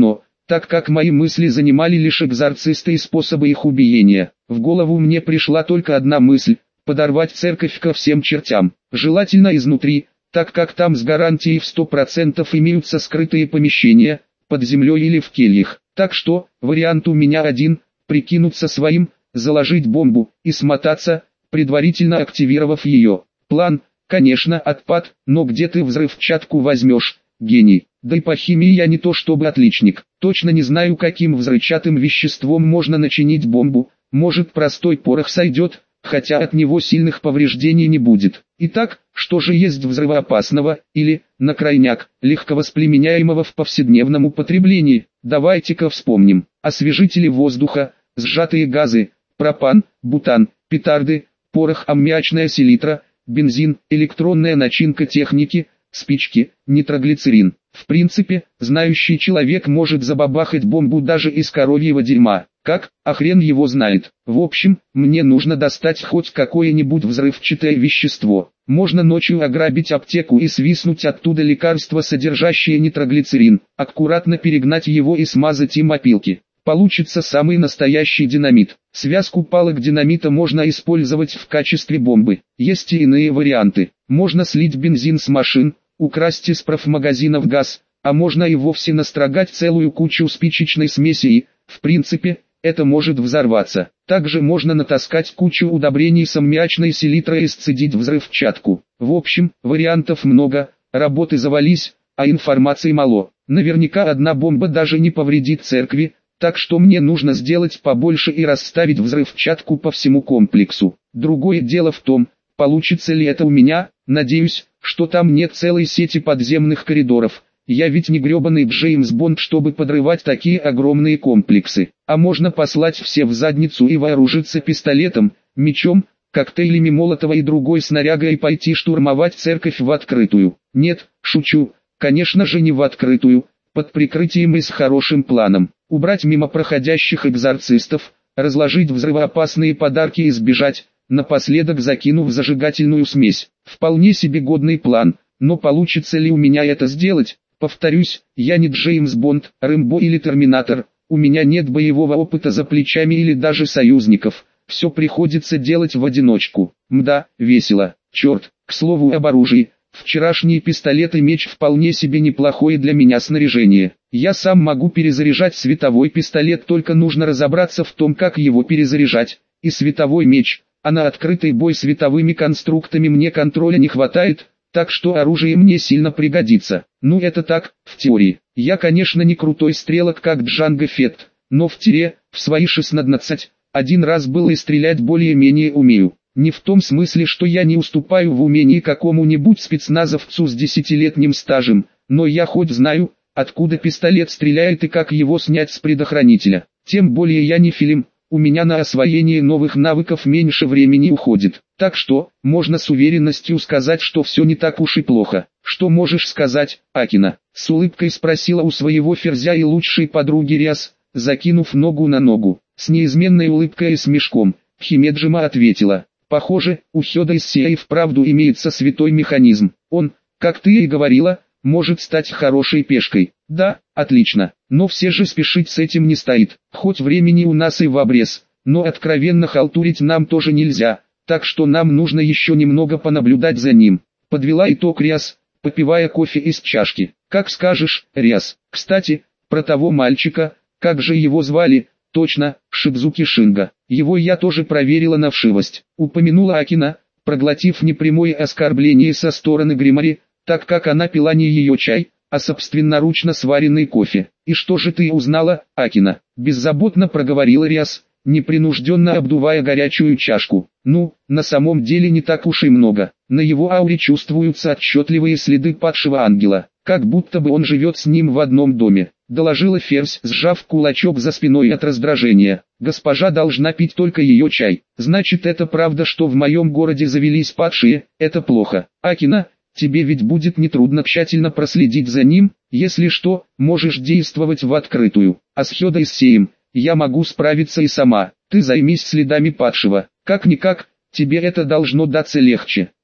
так как мои мысли занимали лишь экзорцисты и способы их убиения. В голову мне пришла только одна мысль – подорвать церковь ко всем чертям, желательно изнутри, так как там с гарантией в сто процентов имеются скрытые помещения, под землей или в кельях. Так что, вариант у меня один – прикинуться своим, заложить бомбу и смотаться, предварительно активировав ее. План, конечно, отпад, но где ты взрывчатку возьмешь, гений? Да и по химии я не то чтобы отличник. Точно не знаю, каким взрывчатым веществом можно начинить бомбу. Может, простой порох сойдет, хотя от него сильных повреждений не будет. Итак, что же есть взрывоопасного, или, на крайняк, легковоспламеняемого в повседневном употреблении? Давайте-ка вспомним. Освежители воздуха, сжатые газы, пропан, бутан, петарды, порох, аммиачная селитра, бензин, электронная начинка техники, спички, нитроглицерин. В принципе, знающий человек может забабахать бомбу даже из коровьего дерьма. Как? А хрен его знает. В общем, мне нужно достать хоть какое-нибудь взрывчатое вещество. Можно ночью ограбить аптеку и свистнуть оттуда лекарство, содержащее нитроглицерин, аккуратно перегнать его и смазать им опилки. Получится самый настоящий динамит. Связку палок динамита можно использовать в качестве бомбы. Есть и иные варианты. Можно слить бензин с машин, украсть из профмагазинов газ, а можно и вовсе настрогать целую кучу спичечной смеси и, в принципе, это может взорваться. Также можно натаскать кучу удобрений с аммиачной селитрой и сцедить взрывчатку. В общем, вариантов много, работы завались, а информации мало. Наверняка одна бомба даже не повредит церкви, так что мне нужно сделать побольше и расставить взрывчатку по всему комплексу. Другое дело в том, получится ли это у меня. Надеюсь, что там нет целой сети подземных коридоров. Я ведь не гребаный Джеймс Бонд, чтобы подрывать такие огромные комплексы. А можно послать все в задницу и вооружиться пистолетом, мечом, коктейлями Молотова и другой снарягой и пойти штурмовать церковь в открытую. Нет, шучу, конечно же не в открытую, под прикрытием и с хорошим планом. Убрать мимо проходящих экзорцистов, разложить взрывоопасные подарки и сбежать, напоследок закинув зажигательную смесь. Вполне себе годный план, но получится ли у меня это сделать? Повторюсь, я не Джеймс Бонд, Рэмбо или Терминатор, у меня нет боевого опыта за плечами или даже союзников, все приходится делать в одиночку. Мда, весело, черт, к слову об оружии, вчерашний пистолет и меч вполне себе неплохое для меня снаряжение. Я сам могу перезаряжать световой пистолет, только нужно разобраться в том, как его перезаряжать, и световой меч, а на открытый бой световыми конструктами мне контроля не хватает, так что оружие мне сильно пригодится. Ну это так, в теории. Я конечно не крутой стрелок как Джанго Фетт, но в тире, в свои шестнадцать, один раз было и стрелять более-менее умею. Не в том смысле, что я не уступаю в умении какому-нибудь спецназовцу с десятилетним стажем, но я хоть знаю, откуда пистолет стреляет и как его снять с предохранителя. Тем более я не филим, у меня на освоение новых навыков меньше времени уходит. Так что, можно с уверенностью сказать, что все не так уж и плохо. Что можешь сказать, Акина? С улыбкой спросила у своего ферзя и лучшей подруги Риас, закинув ногу на ногу. С неизменной улыбкой и смешком, Химеджима ответила. Похоже, у Хёда Иссея и вправду имеется святой механизм. Он, как ты и говорила, может стать хорошей пешкой. Да, отлично, но все же спешить с этим не стоит. Хоть времени у нас и в обрез, но откровенно халтурить нам тоже нельзя, так что нам нужно еще немного понаблюдать за ним. Подвела итог Риас, попивая кофе из чашки. Как скажешь, Риас. Кстати, про того мальчика, как же его звали? Точно, Шидзуки Шинга. Его я тоже проверила на вшивость. Упомянула Акина, проглотив непрямое оскорбление со стороны Гримари, так как она пила не ее чай, а собственноручно сваренный кофе. «И что же ты узнала, Акина?» – беззаботно проговорила Риас, непринужденно обдувая горячую чашку. «Ну, на самом деле не так уж и много. На его ауре чувствуются отчетливые следы падшего ангела, как будто бы он живет с ним в одном доме», – доложила Ферзь, сжав кулачок за спиной от раздражения. «Госпожа должна пить только ее чай. Значит, это правда, что в моем городе завелись падшие, это плохо. Акина, тебе ведь будет нетрудно тщательно проследить за ним, если что, можешь действовать в открытую. А с Хёдой Иссеем я могу справиться и сама. Ты займись следами падшего. Как-никак, тебе это должно даться легче.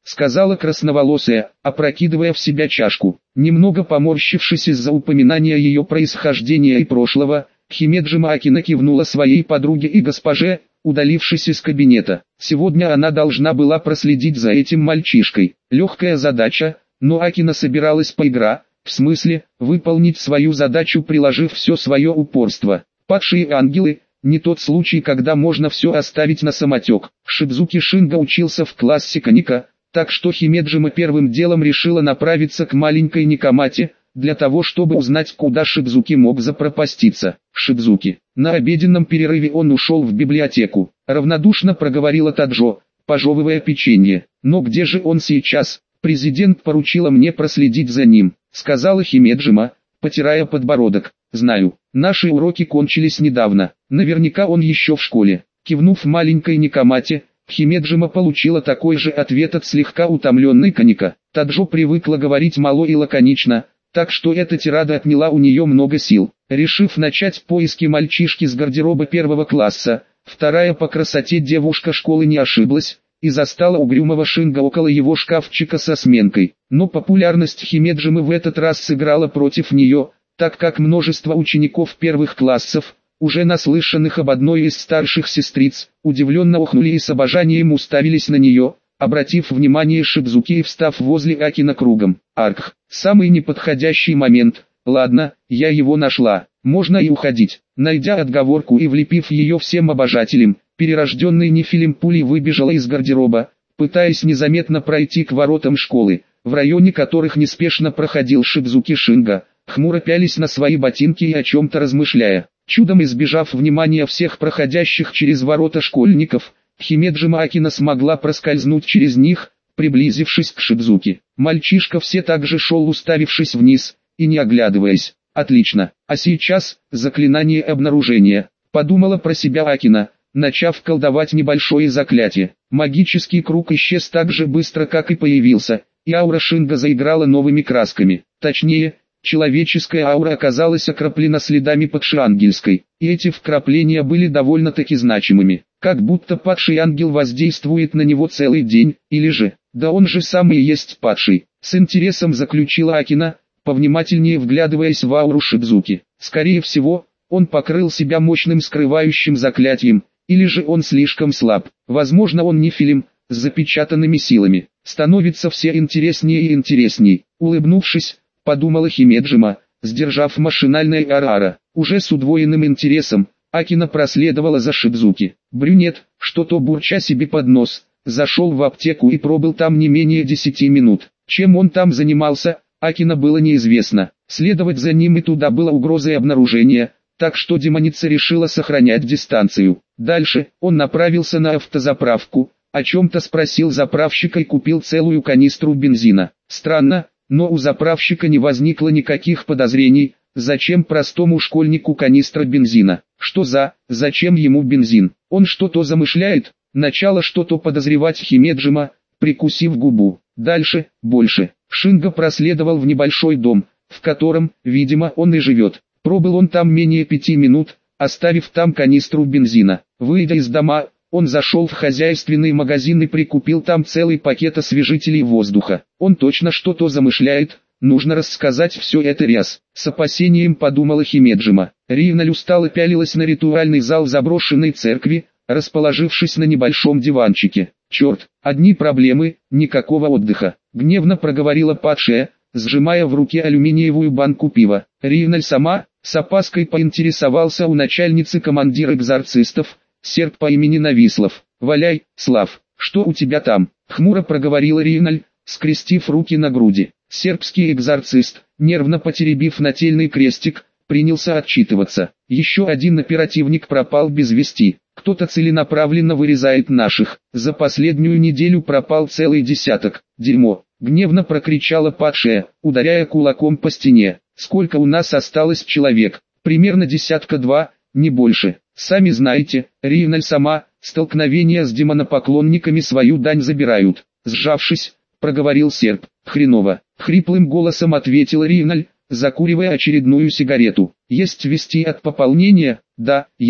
сказала красноволосая, опрокидывая в себя чашку. Немного поморщившись из-за упоминания ее происхождения и прошлого, Химеджима Акина кивнула своей подруге и госпоже, удалившись из кабинета. Сегодня она должна была проследить за этим мальчишкой. Легкая задача, но Акина собиралась поигра, в смысле, выполнить свою задачу, приложив все свое упорство. Падшие ангелы – не тот случай, когда можно все оставить на самотек. Шидзуки Шинга учился в классе Каника, так что Химеджима первым делом решила направиться к маленькой Никомате, для того чтобы узнать, куда Шидзуки мог запропаститься. Шидзуки. На обеденном перерыве он ушел в библиотеку. Равнодушно проговорила Таджо, пожевывая печенье. Но где же он сейчас? Президент поручила мне проследить за ним, сказала Химеджима, потирая подбородок. Знаю, наши уроки кончились недавно, наверняка он еще в школе. Кивнув маленькой Никомате, Химеджима получила такой же ответ от слегка утомленной Каника. Таджо привыкла говорить мало и лаконично, так что эта тирада отняла у нее много сил. Решив начать поиски мальчишки с гардероба первого класса, вторая по красоте девушка школы не ошиблась и застала угрюмого Шинга около его шкафчика со сменкой. Но популярность Химеджимы в этот раз сыграла против нее, так как множество учеников первых классов, уже наслышанных об одной из старших сестриц, удивленно охнули и с обожанием уставились на нее, обратив внимание Шидзуки и встав возле Акина кругом. Арх, самый неподходящий момент. Ладно, я его нашла, можно и уходить. Найдя отговорку и влепив ее всем обожателям, перерожденный Нефилим пулей выбежала из гардероба, пытаясь незаметно пройти к воротам школы, в районе которых неспешно проходил Шидзуки Шинга, хмуро пялись на свои ботинки и о чем-то размышляя. Чудом избежав внимания всех проходящих через ворота школьников, Химеджима Акина смогла проскользнуть через них, приблизившись к Шидзуки. Мальчишка все так же шел, уставившись вниз, и не оглядываясь. Отлично, а сейчас, заклинание обнаружения, подумала про себя Акина, начав колдовать небольшое заклятие. Магический круг исчез так же быстро, как и появился, и аура Шинга заиграла новыми красками. Точнее, человеческая аура оказалась окроплена следами падшеангельской, и эти вкрапления были довольно-таки значимыми, как будто падший ангел воздействует на него целый день, или же, да он же сам и есть падший. С интересом заключила Акина, повнимательнее вглядываясь в ауру Шидзуки. Скорее всего, он покрыл себя мощным скрывающим заклятием, или же он слишком слаб. Возможно, он Нефилим, с запечатанными силами. Становится все интереснее и интересней. Улыбнувшись, подумала Химеджима, сдержав машинальное ара-ара. Уже с удвоенным интересом, Акина проследовала за Шидзуки. Брюнет, что-то бурча себе под нос, зашел в аптеку и пробыл там не менее десяти минут. Чем он там занимался, Акина было неизвестно. Следовать за ним и туда было угрозой обнаружения, так что демоница решила сохранять дистанцию. Дальше, он направился на автозаправку, о чем-то спросил заправщика и купил целую канистру бензина. Странно, но у заправщика не возникло никаких подозрений, зачем простому школьнику канистра бензина. Что за, зачем ему бензин? Он что-то замышляет? Начало что-то подозревать Химеджима, прикусив губу. Дальше, больше. Шинга проследовал в небольшой дом, в котором, видимо, он и живет. Пробыл он там менее пяти минут, оставив там канистру бензина. Выйдя из дома, он зашел в хозяйственный магазин и прикупил там целый пакет освежителей воздуха. Он точно что-то замышляет, нужно рассказать все это Ряс. С опасением подумала Химеджима. Ривналь устало пялилась на ритуальный зал заброшенной церкви, расположившись на небольшом диванчике. «Черт, одни проблемы, никакого отдыха», — гневно проговорила падшая, сжимая в руке алюминиевую банку пива. Ривналь сама, с опаской поинтересовался у начальницы командир экзорцистов, серб по имени Навислав. «Валяй, Слав, что у тебя там?» — хмуро проговорила Ривналь, скрестив руки на груди. Сербский экзорцист, нервно потеребив нательный крестик, принялся отчитываться. Еще один оперативник пропал без вести. Кто-то целенаправленно вырезает наших. За последнюю неделю пропал целый десяток. Дерьмо. Гневно прокричала падшая, ударяя кулаком по стене. Сколько у нас осталось человек? Примерно десятка два, не больше. Сами знаете, Ривналь сама, столкновения с демонопоклонниками свою дань забирают. Сжавшись, проговорил серб. Хреново. Хриплым голосом ответила Ривналь, закуривая очередную сигарету. Есть вести от пополнения? Да, есть.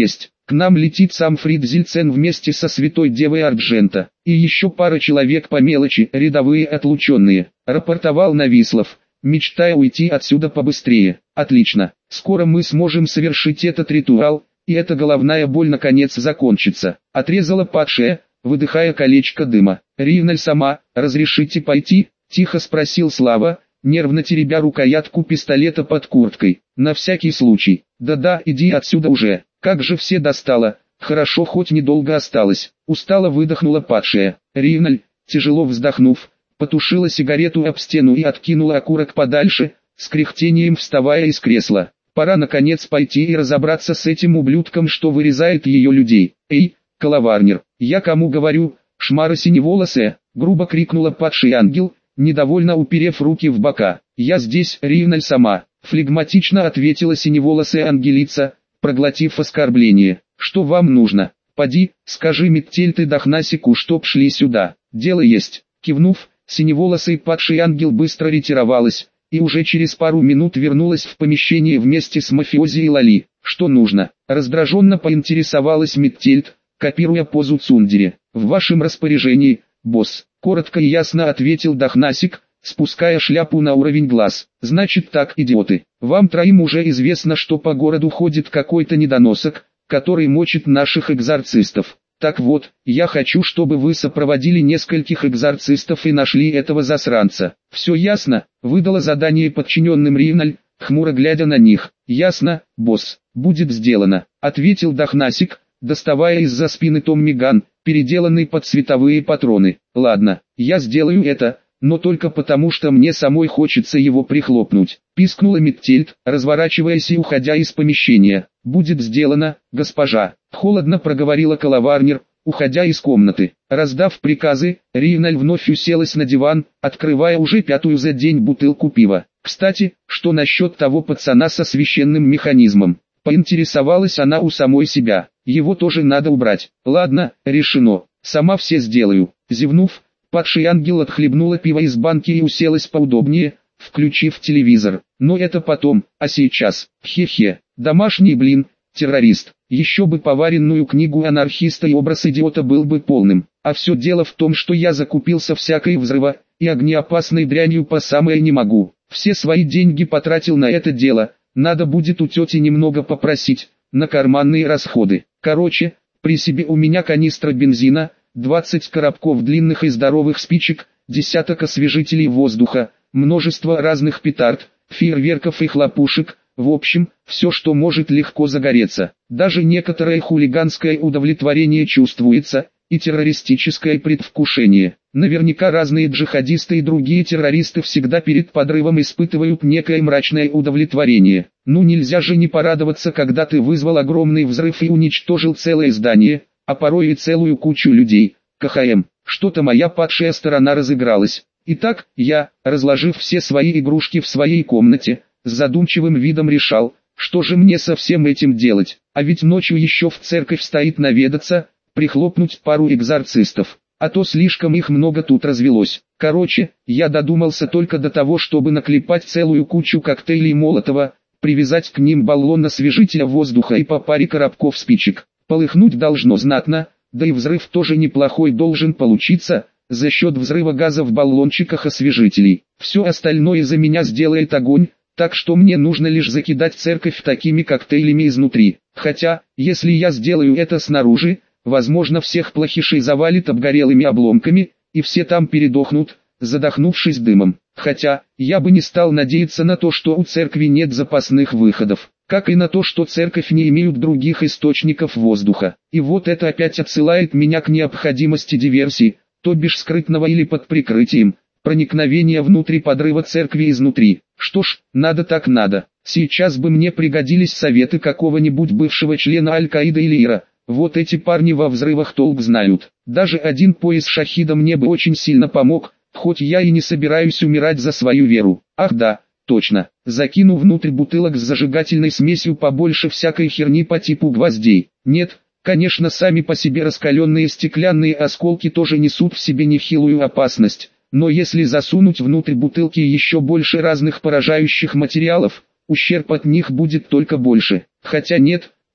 К нам летит сам Фридзельцен вместе со святой девой Арджента. И еще пара человек по мелочи, рядовые отлученные, рапортовал Навислов, мечтая уйти отсюда побыстрее. Отлично, скоро мы сможем совершить этот ритуал, и эта головная боль наконец закончится. Отрезала падшая, выдыхая колечко дыма. Ривналь сама, разрешите пойти? Тихо спросил Слава, нервно теребя рукоятку пистолета под курткой. На всякий случай. Да-да, иди отсюда уже. Как же все достало. Хорошо, хоть недолго осталось. Устало выдохнула падшая. Ривналь, тяжело вздохнув, потушила сигарету об стену и откинула окурок подальше, с кряхтением вставая из кресла. Пора наконец пойти и разобраться с этим ублюдком, что вырезает ее людей. Эй, Коловарнер, я кому говорю, шмара синеволосая, грубо крикнула падший ангел, недовольно уперев руки в бока. Я здесь, Ривналь сама, флегматично ответила синеволосая ангелица, проглотив оскорбление. Что вам нужно? Поди, скажи Миттельт и Дахнасику, чтоб шли сюда. Дело есть. Кивнув, синеволосый падший ангел быстро ретировалась, и уже через пару минут вернулась в помещение вместе с мафиози и Лали. Что нужно? Раздраженно поинтересовалась Миттельт, копируя позу Цундери. В вашем распоряжении, босс. Коротко и ясно ответил Дахнасик, спуская шляпу на уровень глаз. Значит так, идиоты, вам троим уже известно, что по городу ходит какой-то недоносок, который мочит наших экзорцистов. Так вот, я хочу, чтобы вы сопроводили нескольких экзорцистов и нашли этого засранца. Все ясно? Выдала задание подчиненным Ривналь, хмуро глядя на них. Ясно, босс, будет сделано, ответил Дахнасик, доставая из-за спины томмиган, переделанный под световые патроны. Ладно, я сделаю это, но только потому, что мне самой хочется его прихлопнуть. Пискнула Миттельт, разворачиваясь и уходя из помещения. Будет сделано, госпожа. Холодно проговорила Коловарнер, уходя из комнаты. Раздав приказы, Ривналь вновь уселась на диван, открывая уже пятую за день бутылку пива. Кстати, что насчет того пацана со священным механизмом? Поинтересовалась она у самой себя. Его тоже надо убрать. Ладно, решено. Сама все сделаю. Зевнув, падший ангел отхлебнула пиво из банки и уселась поудобнее, включив телевизор. Но это потом, а сейчас, хе-хе, домашний блин, террорист. Еще бы поваренную книгу анархиста и образ идиота был бы полным. А все дело в том, что я закупился всякой взрыва и огнеопасной дрянью по самое не могу. Все свои деньги потратил на это дело, надо будет у тети немного попросить, на карманные расходы. Короче, при себе у меня канистра бензина, двадцать коробков длинных и здоровых спичек, десяток освежителей воздуха, множество разных петард, фейерверков и хлопушек, в общем, все, что может легко загореться. Даже некоторое хулиганское удовлетворение чувствуется, и террористическое предвкушение. Наверняка разные джихадисты и другие террористы всегда перед подрывом испытывают некое мрачное удовлетворение. Ну нельзя же не порадоваться, когда ты вызвал огромный взрыв и уничтожил целое здание, а порой и целую кучу людей. КХМ, что-то моя падшая сторона разыгралась. Итак, я, разложив все свои игрушки в своей комнате, с задумчивым видом решал, что же мне со всем этим делать. А ведь ночью еще в церковь стоит наведаться, прихлопнуть пару экзорцистов, а то слишком их много тут развелось. Короче, я додумался только до того, чтобы наклепать целую кучу коктейлей Молотова, привязать к ним баллон освежителя воздуха и по паре коробков спичек. Полыхнуть должно знатно, да и взрыв тоже неплохой должен получиться, за счет взрыва газа в баллончиках освежителей. Все остальное за меня сделает огонь, так что мне нужно лишь закидать церковь такими коктейлями изнутри. Хотя, если я сделаю это снаружи, возможно, всех плохишей завалит обгорелыми обломками, и все там передохнут, задохнувшись дымом. Хотя, я бы не стал надеяться на то, что у церкви нет запасных выходов, как и на то, что церковь не имеет других источников воздуха. И вот это опять отсылает меня к необходимости диверсии, то бишь скрытного или под прикрытием, проникновения внутрь подрыва церкви изнутри. Что ж, надо так надо. Сейчас бы мне пригодились советы какого-нибудь бывшего члена Аль-Каиды или Ира. Вот эти парни во взрывах толк знают. Даже один пояс шахида мне бы очень сильно помог, хоть я и не собираюсь умирать за свою веру. Ах да, точно. Закину внутрь бутылок с зажигательной смесью побольше всякой херни по типу гвоздей. Нет, конечно, сами по себе раскаленные стеклянные осколки тоже несут в себе нехилую опасность. Но если засунуть внутрь бутылки еще больше разных поражающих материалов, ущерб от них будет только больше. Хотя нет,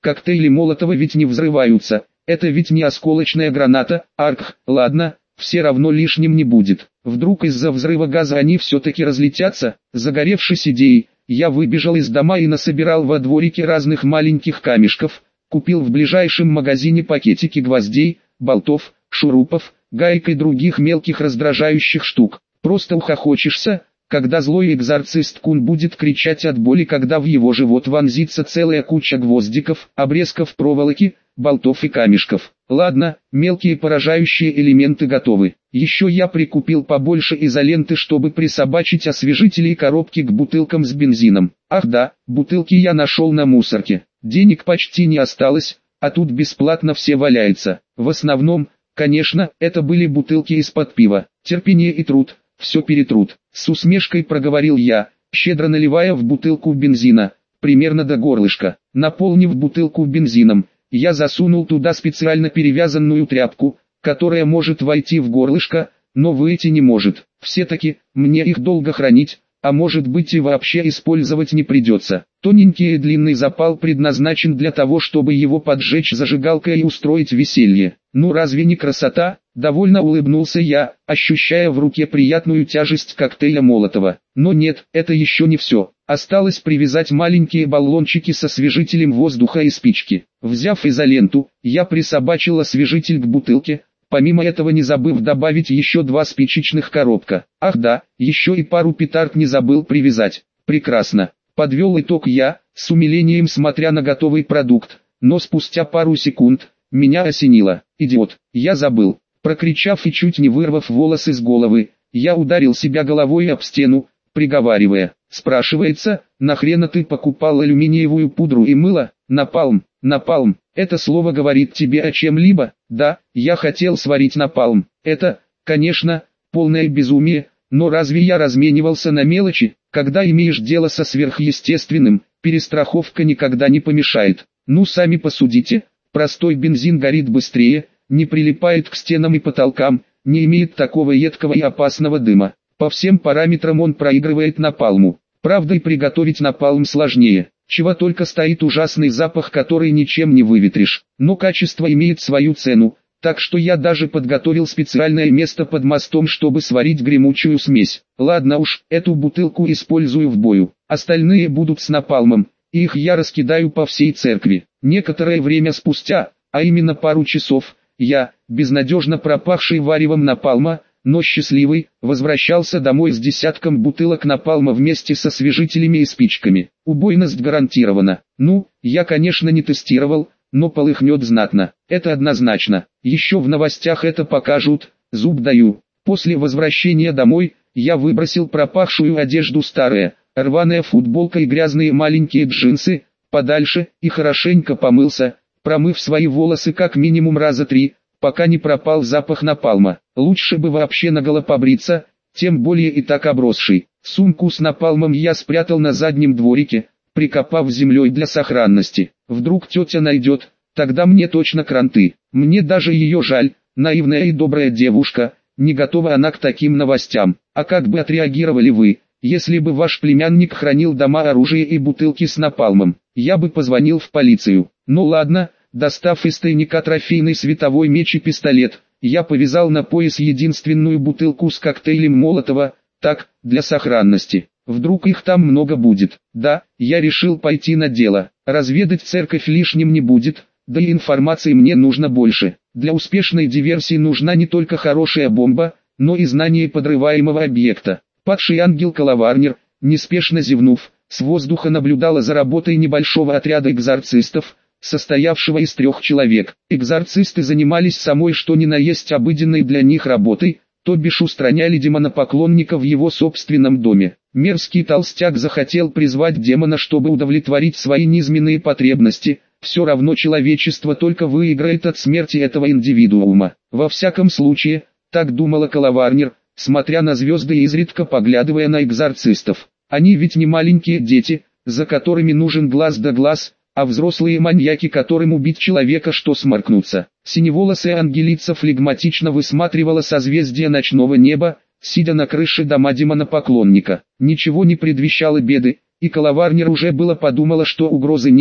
коктейли Молотова ведь не взрываются, это ведь не осколочная граната, арх, ладно, все равно лишним не будет. Вдруг из-за взрыва газа они все-таки разлетятся. Загоревшись идеей, я выбежал из дома и насобирал во дворике разных маленьких камешков, купил в ближайшем магазине пакетики гвоздей, болтов, шурупов, гаек и других мелких раздражающих штук. Просто ухохочешься, когда злой экзорцист Кун будет кричать от боли, когда в его живот вонзится целая куча гвоздиков, обрезков проволоки, болтов и камешков. Ладно, мелкие поражающие элементы готовы. Еще я прикупил побольше изоленты, чтобы присобачить освежители и коробки к бутылкам с бензином. Ах да, бутылки я нашел на мусорке. Денег почти не осталось, а тут бесплатно все валяется. В основном, конечно, это были бутылки из-под пива. Терпение и труд, все перетрут. С усмешкой проговорил я, щедро наливая в бутылку бензина, примерно до горлышка. Наполнив бутылку бензином, я засунул туда специально перевязанную тряпку, которая может войти в горлышко, но выйти не может. Все-таки, мне их долго хранить, а может быть и вообще использовать не придется. Тоненький и длинный запал предназначен для того, чтобы его поджечь зажигалкой и устроить веселье. Ну разве не красота? Довольно улыбнулся я, ощущая в руке приятную тяжесть коктейля Молотова. Но нет, это еще не все. Осталось привязать маленькие баллончики с освежителем воздуха и спички. Взяв изоленту, я присобачил освежитель к бутылке, помимо этого не забыв добавить еще два спичечных коробка. Ах да, еще и пару петард не забыл привязать. Прекрасно. Подвел итог я, с умилением смотря на готовый продукт, но спустя пару секунд, меня осенило. Идиот, я забыл. Прокричав и чуть не вырвав волосы с головы, я ударил себя головой об стену, приговаривая. Спрашивается, нахрена ты покупал алюминиевую пудру и мыло? Напалм, напалм, это слово говорит тебе о чем-либо? Да, я хотел сварить напалм. Это, конечно, полное безумие, но разве я разменивался на мелочи? Когда имеешь дело со сверхъестественным, перестраховка никогда не помешает. Ну сами посудите, простой бензин горит быстрее, не прилипает к стенам и потолкам, не имеет такого едкого и опасного дыма. По всем параметрам он проигрывает напалму. Правда, и приготовить напалм сложнее. Чего только стоит ужасный запах, который ничем не выветришь. Но качество имеет свою цену, так что я даже подготовил специальное место под мостом, чтобы сварить гремучую смесь. Ладно уж, эту бутылку использую в бою. Остальные будут с напалмом, и их я раскидаю по всей церкви. Некоторое время спустя, а именно пару часов, я, безнадежно пропахший варевом напалма, но счастливый, возвращался домой с десятком бутылок напалма вместе со освежителями и спичками. Убойность гарантирована. Ну, я конечно не тестировал, но полыхнет знатно. Это однозначно. Еще в новостях это покажут, зуб даю. После возвращения домой, я выбросил пропахшую одежду, старая, рваная футболка и грязные маленькие джинсы, подальше, и хорошенько помылся, промыв свои волосы как минимум раза три, пока не пропал запах напалма. Лучше бы вообще наголо побриться, тем более и так обросший. Сумку с напалмом я спрятал на заднем дворике, прикопав землей для сохранности. Вдруг тетя найдет, тогда мне точно кранты. Мне даже ее жаль, наивная и добрая девушка, не готова она к таким новостям. А как бы отреагировали вы, если бы ваш племянник хранил дома оружие и бутылки с напалмом? Я бы позвонил в полицию. Ну ладно. Достав из тайника трофейный световой меч и пистолет, я повязал на пояс единственную бутылку с коктейлем Молотова, так, для сохранности. Вдруг их там много будет. Да, я решил пойти на дело. Разведать церковь лишним не будет, да и информации мне нужно больше. Для успешной диверсии нужна не только хорошая бомба, но и знание подрываемого объекта. Падший ангел-коловарнер, неспешно зевнув, с воздуха наблюдала за работой небольшого отряда экзорцистов, состоявшего из трех человек. Экзорцисты занимались самой что ни на есть обыденной для них работой, то бишь устраняли демонопоклонника в его собственном доме. Мерзкий толстяк захотел призвать демона, чтобы удовлетворить свои низменные потребности, все равно человечество только выиграет от смерти этого индивидуума. Во всяком случае, так думала коловарнер, смотря на звезды и изредка поглядывая на экзорцистов. Они ведь не маленькие дети, за которыми нужен глаз да глаз, а взрослые маньяки, которым убить человека, что сморкнуться. Синеволосая ангелица флегматично высматривала созвездие ночного неба, сидя на крыше дома демона-поклонника. Ничего не предвещало беды, и коловарнер уже было подумала, что угрозы нет,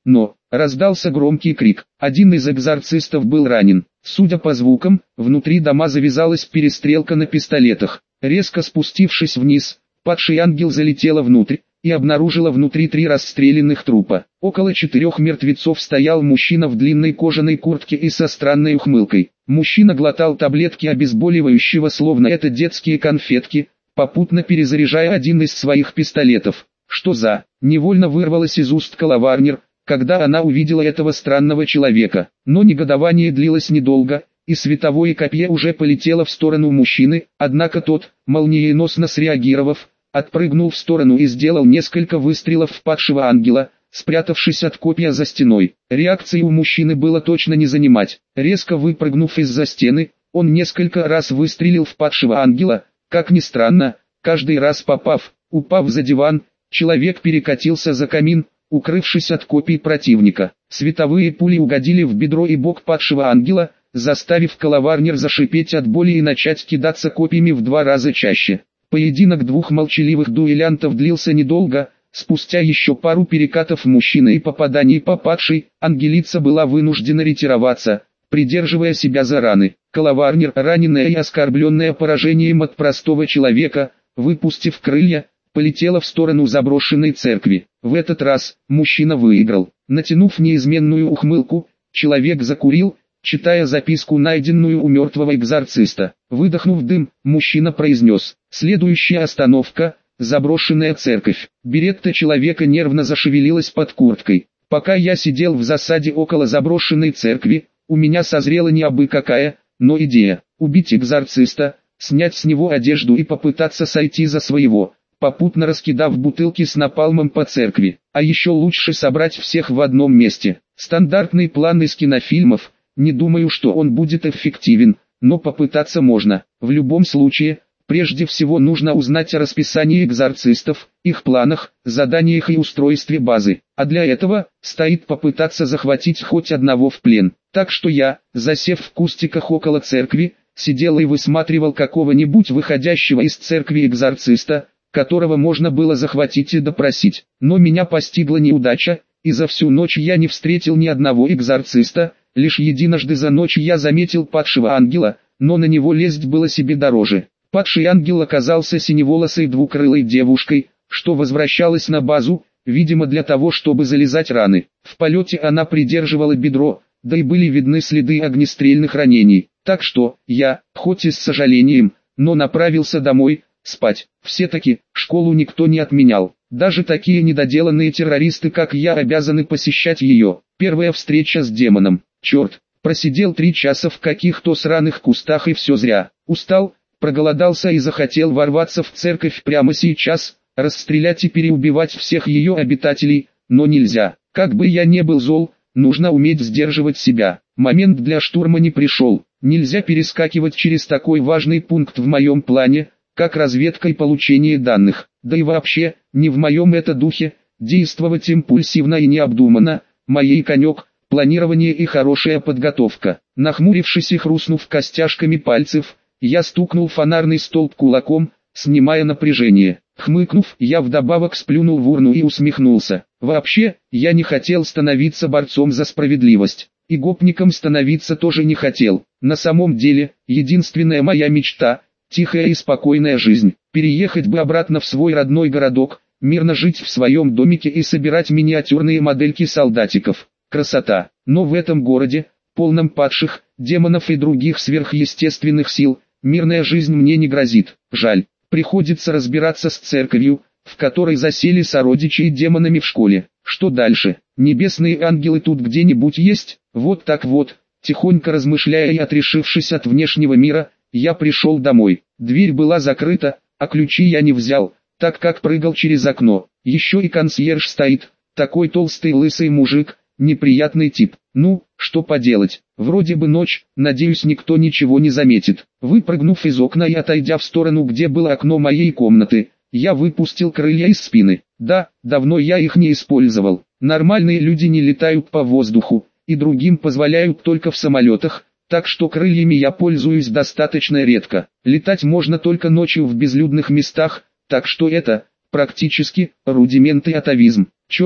но раздался громкий крик. Один из экзорцистов был ранен. Судя по звукам, внутри дома завязалась перестрелка на пистолетах. Резко спустившись вниз, падший ангел залетела внутрь и обнаружила внутри три расстрелянных трупа. Около четырех мертвецов стоял мужчина в длинной кожаной куртке и со странной ухмылкой. Мужчина глотал таблетки обезболивающего, словно это детские конфетки, попутно перезаряжая один из своих пистолетов. Что за... Невольно вырвалось из уст Кала-Варнер, когда она увидела этого странного человека. Но негодование длилось недолго, и световое копье уже полетело в сторону мужчины, однако тот, молниеносно среагировав, отпрыгнул в сторону и сделал несколько выстрелов в падшего ангела, спрятавшись от копья за стеной. Реакции у мужчины было точно не занимать. Резко выпрыгнув из-за стены, он несколько раз выстрелил в падшего ангела. Как ни странно, каждый раз попав, упав за диван, человек перекатился за камин, укрывшись от копий противника. Световые пули угодили в бедро и бок падшего ангела, заставив Кала-Варнер зашипеть от боли и начать кидаться копьями в два раза чаще. Поединок двух молчаливых дуэлянтов длился недолго. Спустя еще пару перекатов мужчины и попаданий по падшей, ангелица была вынуждена ретироваться, придерживая себя за раны. Кала-Варнер, раненая и оскорбленная поражением от простого человека, выпустив крылья, полетела в сторону заброшенной церкви. В этот раз мужчина выиграл. Натянув неизменную ухмылку, человек закурил, читая записку, найденную у мертвого экзорциста. Выдохнув дым, мужчина произнес: «Следующая остановка — заброшенная церковь». Беретта человека нервно зашевелилась под курткой. «Пока я сидел в засаде около заброшенной церкви, у меня созрела не абы какая, но идея. Убить экзорциста, снять с него одежду и попытаться сойти за своего, попутно раскидав бутылки с напалмом по церкви. А еще лучше собрать всех в одном месте. Стандартный план из кинофильмов. Не думаю, что он будет эффективен, но попытаться можно. В любом случае, прежде всего нужно узнать о расписании экзорцистов, их планах, заданиях и устройстве базы. А для этого, стоит попытаться захватить хоть одного в плен. Так что я, засев в кустиках около церкви, сидел и высматривал какого-нибудь выходящего из церкви экзорциста, которого можно было захватить и допросить. Но меня постигла неудача, и за всю ночь я не встретил ни одного экзорциста. Лишь единожды за ночь я заметил падшего ангела, но на него лезть было себе дороже. Падший ангел оказался синеволосой двукрылой девушкой, что возвращалась на базу, видимо для того, чтобы залезать раны. В полете она придерживала бедро, да и были видны следы огнестрельных ранений. Так что, я, хоть и с сожалением, но направился домой, спать. Все-таки, школу никто не отменял. Даже такие недоделанные террористы, как я, обязаны посещать ее. Первая встреча с демоном. Черт, просидел три часа в каких-то сраных кустах и все зря. Устал, проголодался и захотел ворваться в церковь прямо сейчас, расстрелять и переубивать всех ее обитателей, но нельзя. Как бы я не был зол, нужно уметь сдерживать себя. Момент для штурма не пришел. Нельзя перескакивать через такой важный пункт в моем плане, как разведка и получение данных. Да и вообще, не в моем это духе, действовать импульсивно и необдуманно, моей конек, планирование и хорошая подготовка. Нахмурившись и хрустнув костяшками пальцев, я стукнул фонарный столб кулаком, снимая напряжение. Хмыкнув, я вдобавок сплюнул в урну и усмехнулся. Вообще, я не хотел становиться борцом за справедливость. И гопником становиться тоже не хотел. На самом деле, единственная моя мечта – тихая и спокойная жизнь. Переехать бы обратно в свой родной городок, мирно жить в своем домике и собирать миниатюрные модельки солдатиков. Красота. Но в этом городе, полном падших, демонов и других сверхъестественных сил, мирная жизнь мне не грозит. Жаль, приходится разбираться с церковью, в которой засели сородичи и демонами в школе. Что дальше? Небесные ангелы тут где-нибудь есть? Вот так вот, тихонько размышляя и отрешившись от внешнего мира, я пришел домой. Дверь была закрыта, а ключи я не взял, так как прыгал через окно. Еще и консьерж стоит, такой толстый лысый мужик, неприятный тип. Ну, что поделать, вроде бы ночь, надеюсь никто ничего не заметит. Выпрыгнув из окна и отойдя в сторону, где было окно моей комнаты, я выпустил крылья из спины. Да, давно я их не использовал. Нормальные люди не летают по воздуху, и другим позволяют только в самолетах, так что крыльями я пользуюсь достаточно редко. Летать можно только ночью в безлюдных местах, так что это, практически, рудиментный атовизм. Черт,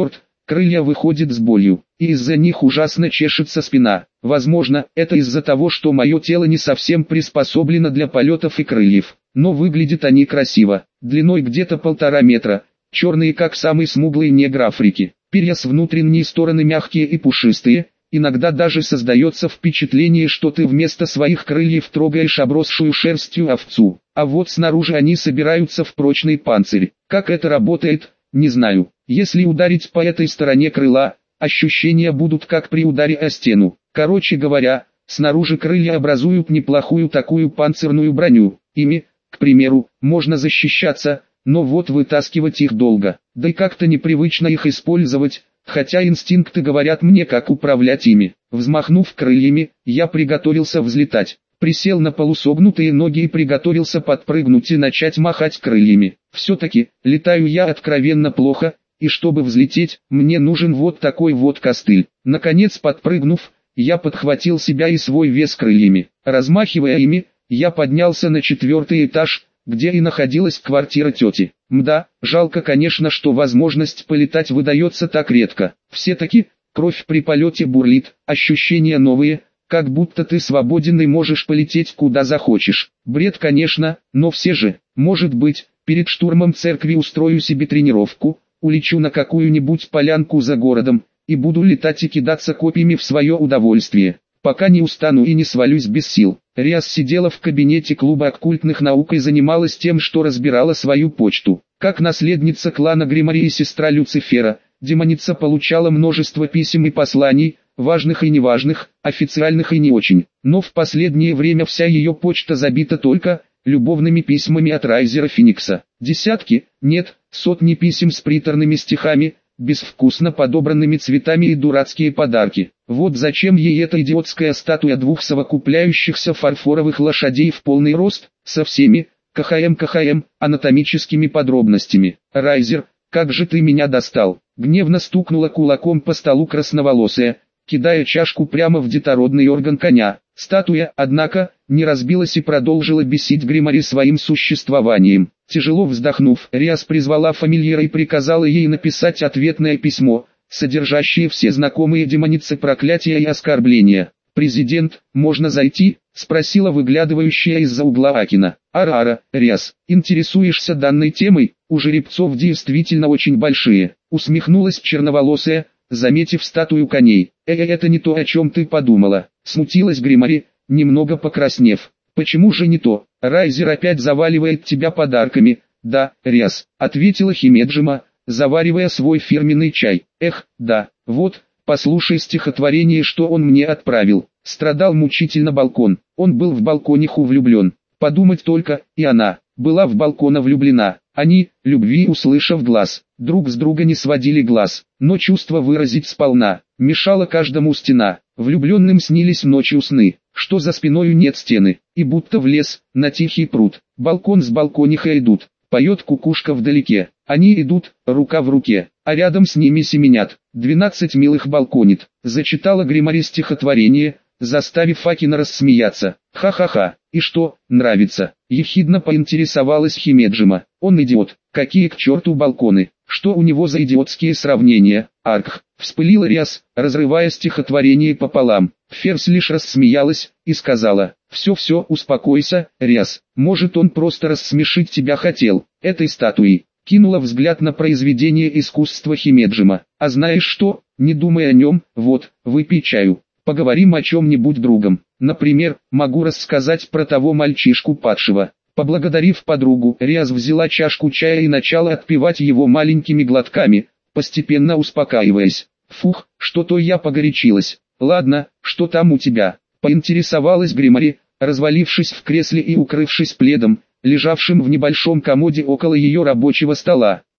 крылья выходят с болью, и из-за них ужасно чешется спина. Возможно, это из-за того, что мое тело не совсем приспособлено для полетов и крыльев, но выглядят они красиво, длиной где-то полтора метра, черные как самый смуглый негр Африки. Перья с внутренней стороны мягкие и пушистые, иногда даже создается впечатление, что ты вместо своих крыльев трогаешь обросшую шерстью овцу, а вот снаружи они собираются в прочный панцирь. Как это работает, не знаю. Если ударить по этой стороне крыла, ощущения будут как при ударе о стену. Короче говоря, снаружи крылья образуют неплохую такую панцирную броню. Ими, к примеру, можно защищаться, но вот вытаскивать их долго, да и как-то непривычно их использовать, хотя инстинкты говорят мне, как управлять ими. Взмахнув крыльями, я приготовился взлетать. Присел на полусогнутые ноги и приготовился подпрыгнуть и начать махать крыльями. Все-таки, летаю я откровенно плохо, и чтобы взлететь, мне нужен вот такой вот костыль. Наконец подпрыгнув, я подхватил себя и свой вес крыльями. Размахивая ими, я поднялся на четвертый этаж, где и находилась квартира тети. Мда, жалко конечно, что возможность полетать выдается так редко. Все-таки, кровь при полете бурлит, ощущения новые, как будто ты свободен и можешь полететь куда захочешь. Бред конечно, но все же, может быть, перед штурмом церкви устрою себе тренировку, улечу на какую-нибудь полянку за городом, и буду летать и кидаться копьями в свое удовольствие, пока не устану и не свалюсь без сил. Риас сидела в кабинете клуба оккультных наук и занималась тем, что разбирала свою почту. Как наследница клана Гримари и сестра Люцифера, демоница получала множество писем и посланий, важных и неважных, официальных и не очень. Но в последнее время вся ее почта забита только любовными письмами от Райзера Феникса. Десятки, нет, сотни писем с приторными стихами, безвкусно подобранными цветами и дурацкие подарки. Вот зачем ей эта идиотская статуя двух совокупляющихся фарфоровых лошадей в полный рост, со всеми, КХМ-КХМ, анатомическими подробностями. Райзер, как же ты меня достал! Гневно стукнула кулаком по столу красноволосая, кидая чашку прямо в детородный орган коня. Статуя, однако, не разбилась и продолжила бесить Гримари своим существованием. Тяжело вздохнув, Риас призвала фамильяра и приказала ей написать ответное письмо, содержащее все знакомые демонице проклятия и оскорбления. «Президент, можно зайти?» — спросила выглядывающая из-за угла Акина. «Ара-ара, Риас, интересуешься данной темой? У жеребцов действительно очень большие», — усмехнулась черноволосая, заметив статую коней. «Э, это не то, о чем ты подумала», — смутилась Гримари, немного покраснев. «Почему же не то? Райзер опять заваливает тебя подарками». «Да, Риас», — ответила Химеджима, заваривая свой фирменный чай. «Эх, да, вот, послушай стихотворение, что он мне отправил». Страдал мучительно балкон, он был в балкониху влюблен. Подумать только, и она была в балкона влюблена. Они, любви услышав глаз, друг с друга не сводили глаз, но чувство выразить сполна, мешала каждому стена. Влюбленным снились ночью сны, что за спиною нет стены, и будто в лес, на тихий пруд, балкон с балкониха идут, поет кукушка вдалеке. Они идут, рука в руке, а рядом с ними семенят, двенадцать милых балконит. Зачитала Гримари стихотворение, заставив Акина рассмеяться. «Ха-ха-ха, и что, нравится?» — ехидно поинтересовалась Химеджима. «Он идиот, какие к черту балконы, что у него за идиотские сравнения?» «Арх!» — вспылила Риас, разрывая стихотворение пополам. Ферзь лишь рассмеялась и сказала: «Все-все, успокойся, Риас, может он просто рассмешить тебя хотел, этой статуей». Кинула взгляд на произведение искусства Химеджима. «А знаешь что, не думай о нем, вот, выпей чаю. Поговорим о чем-нибудь другом. Например, могу рассказать про того мальчишку падшего». Поблагодарив подругу, Риас взяла чашку чая и начала отпивать его маленькими глотками, постепенно успокаиваясь. «Фух, что-то я погорячилась. Ладно, что там у тебя?» — поинтересовалась Гримари, развалившись в кресле и укрывшись пледом, лежавшим в небольшом комоде около ее рабочего стола.